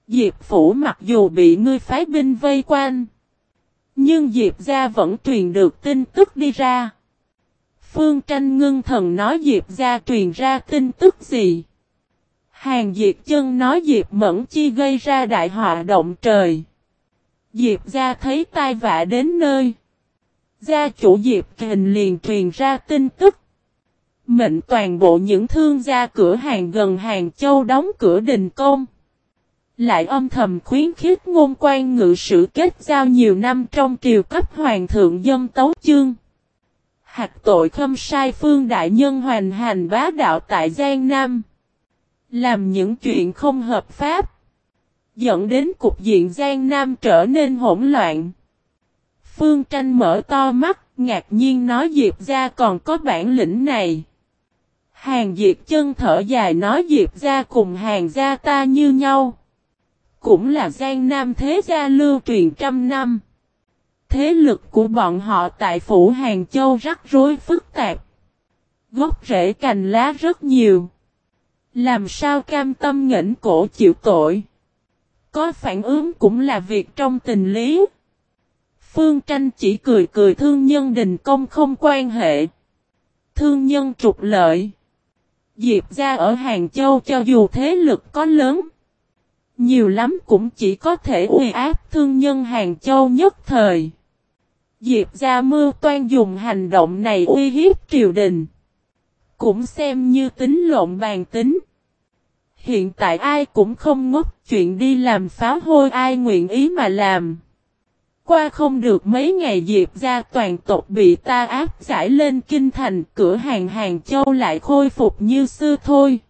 Diệp phủ mặc dù bị ngươi phái binh vây quanh, nhưng Diệp gia vẫn truyền được tin tức đi ra. Phương Tranh ngưng thần nói Diệp gia truyền ra tin tức gì? Hàng Diệp Chân nói Diệp Mẫn Chi gây ra đại họa động trời. Diệp gia thấy tai vạ đến nơi. Gia chủ Diệp Kình liền truyền ra tin tức. Mệnh toàn bộ những thương gia cửa hàng gần Hàng Châu đóng cửa đình công. Lại âm thầm khuyến khích Ngôn Quan ngự sử kết giao nhiều năm trong triều cấp hoàng thượng dâng tấu chương. Hạch tội khâm sai Phương đại nhân hoành hành bá đạo tại Giang Nam. Làm những chuyện không hợp pháp. Dẫn đến cục diện Giang Nam trở nên hỗn loạn. Phương Tranh mở to mắt, ngạc nhiên nói Diệp gia còn có bản lĩnh này. Hàng Diệp Chân thở dài nói Diệp gia cùng Hàng gia ta như nhau. Cũng là Giang Nam thế gia lưu truyền trăm năm. Thế lực của bọn họ tại phủ Hàng Châu rắc rối phức tạp. Gốc rễ cành lá rất nhiều. Làm sao cam tâm nghển cổ chịu tội. Có phản ứng cũng là việc trong tình lý. Phương Tranh chỉ cười cười thương nhân đình công không quan hệ. Thương nhân trục lợi. Diệp gia ở Hàng Châu cho dù thế lực có lớn. Nhiều lắm cũng chỉ có thể uy áp thương nhân Hàng Châu nhất thời. Diệp gia mưu toan dùng hành động này uy hiếp triều đình. Cũng xem như tính lộn bàn tính. Hiện tại ai cũng không ngốc chuyện đi làm phá hôi ai nguyện ý mà làm. Qua không được mấy ngày Diệp gia toàn tộc bị ta áp giải lên kinh thành cửa hàng Hàng Châu lại khôi phục như xưa thôi.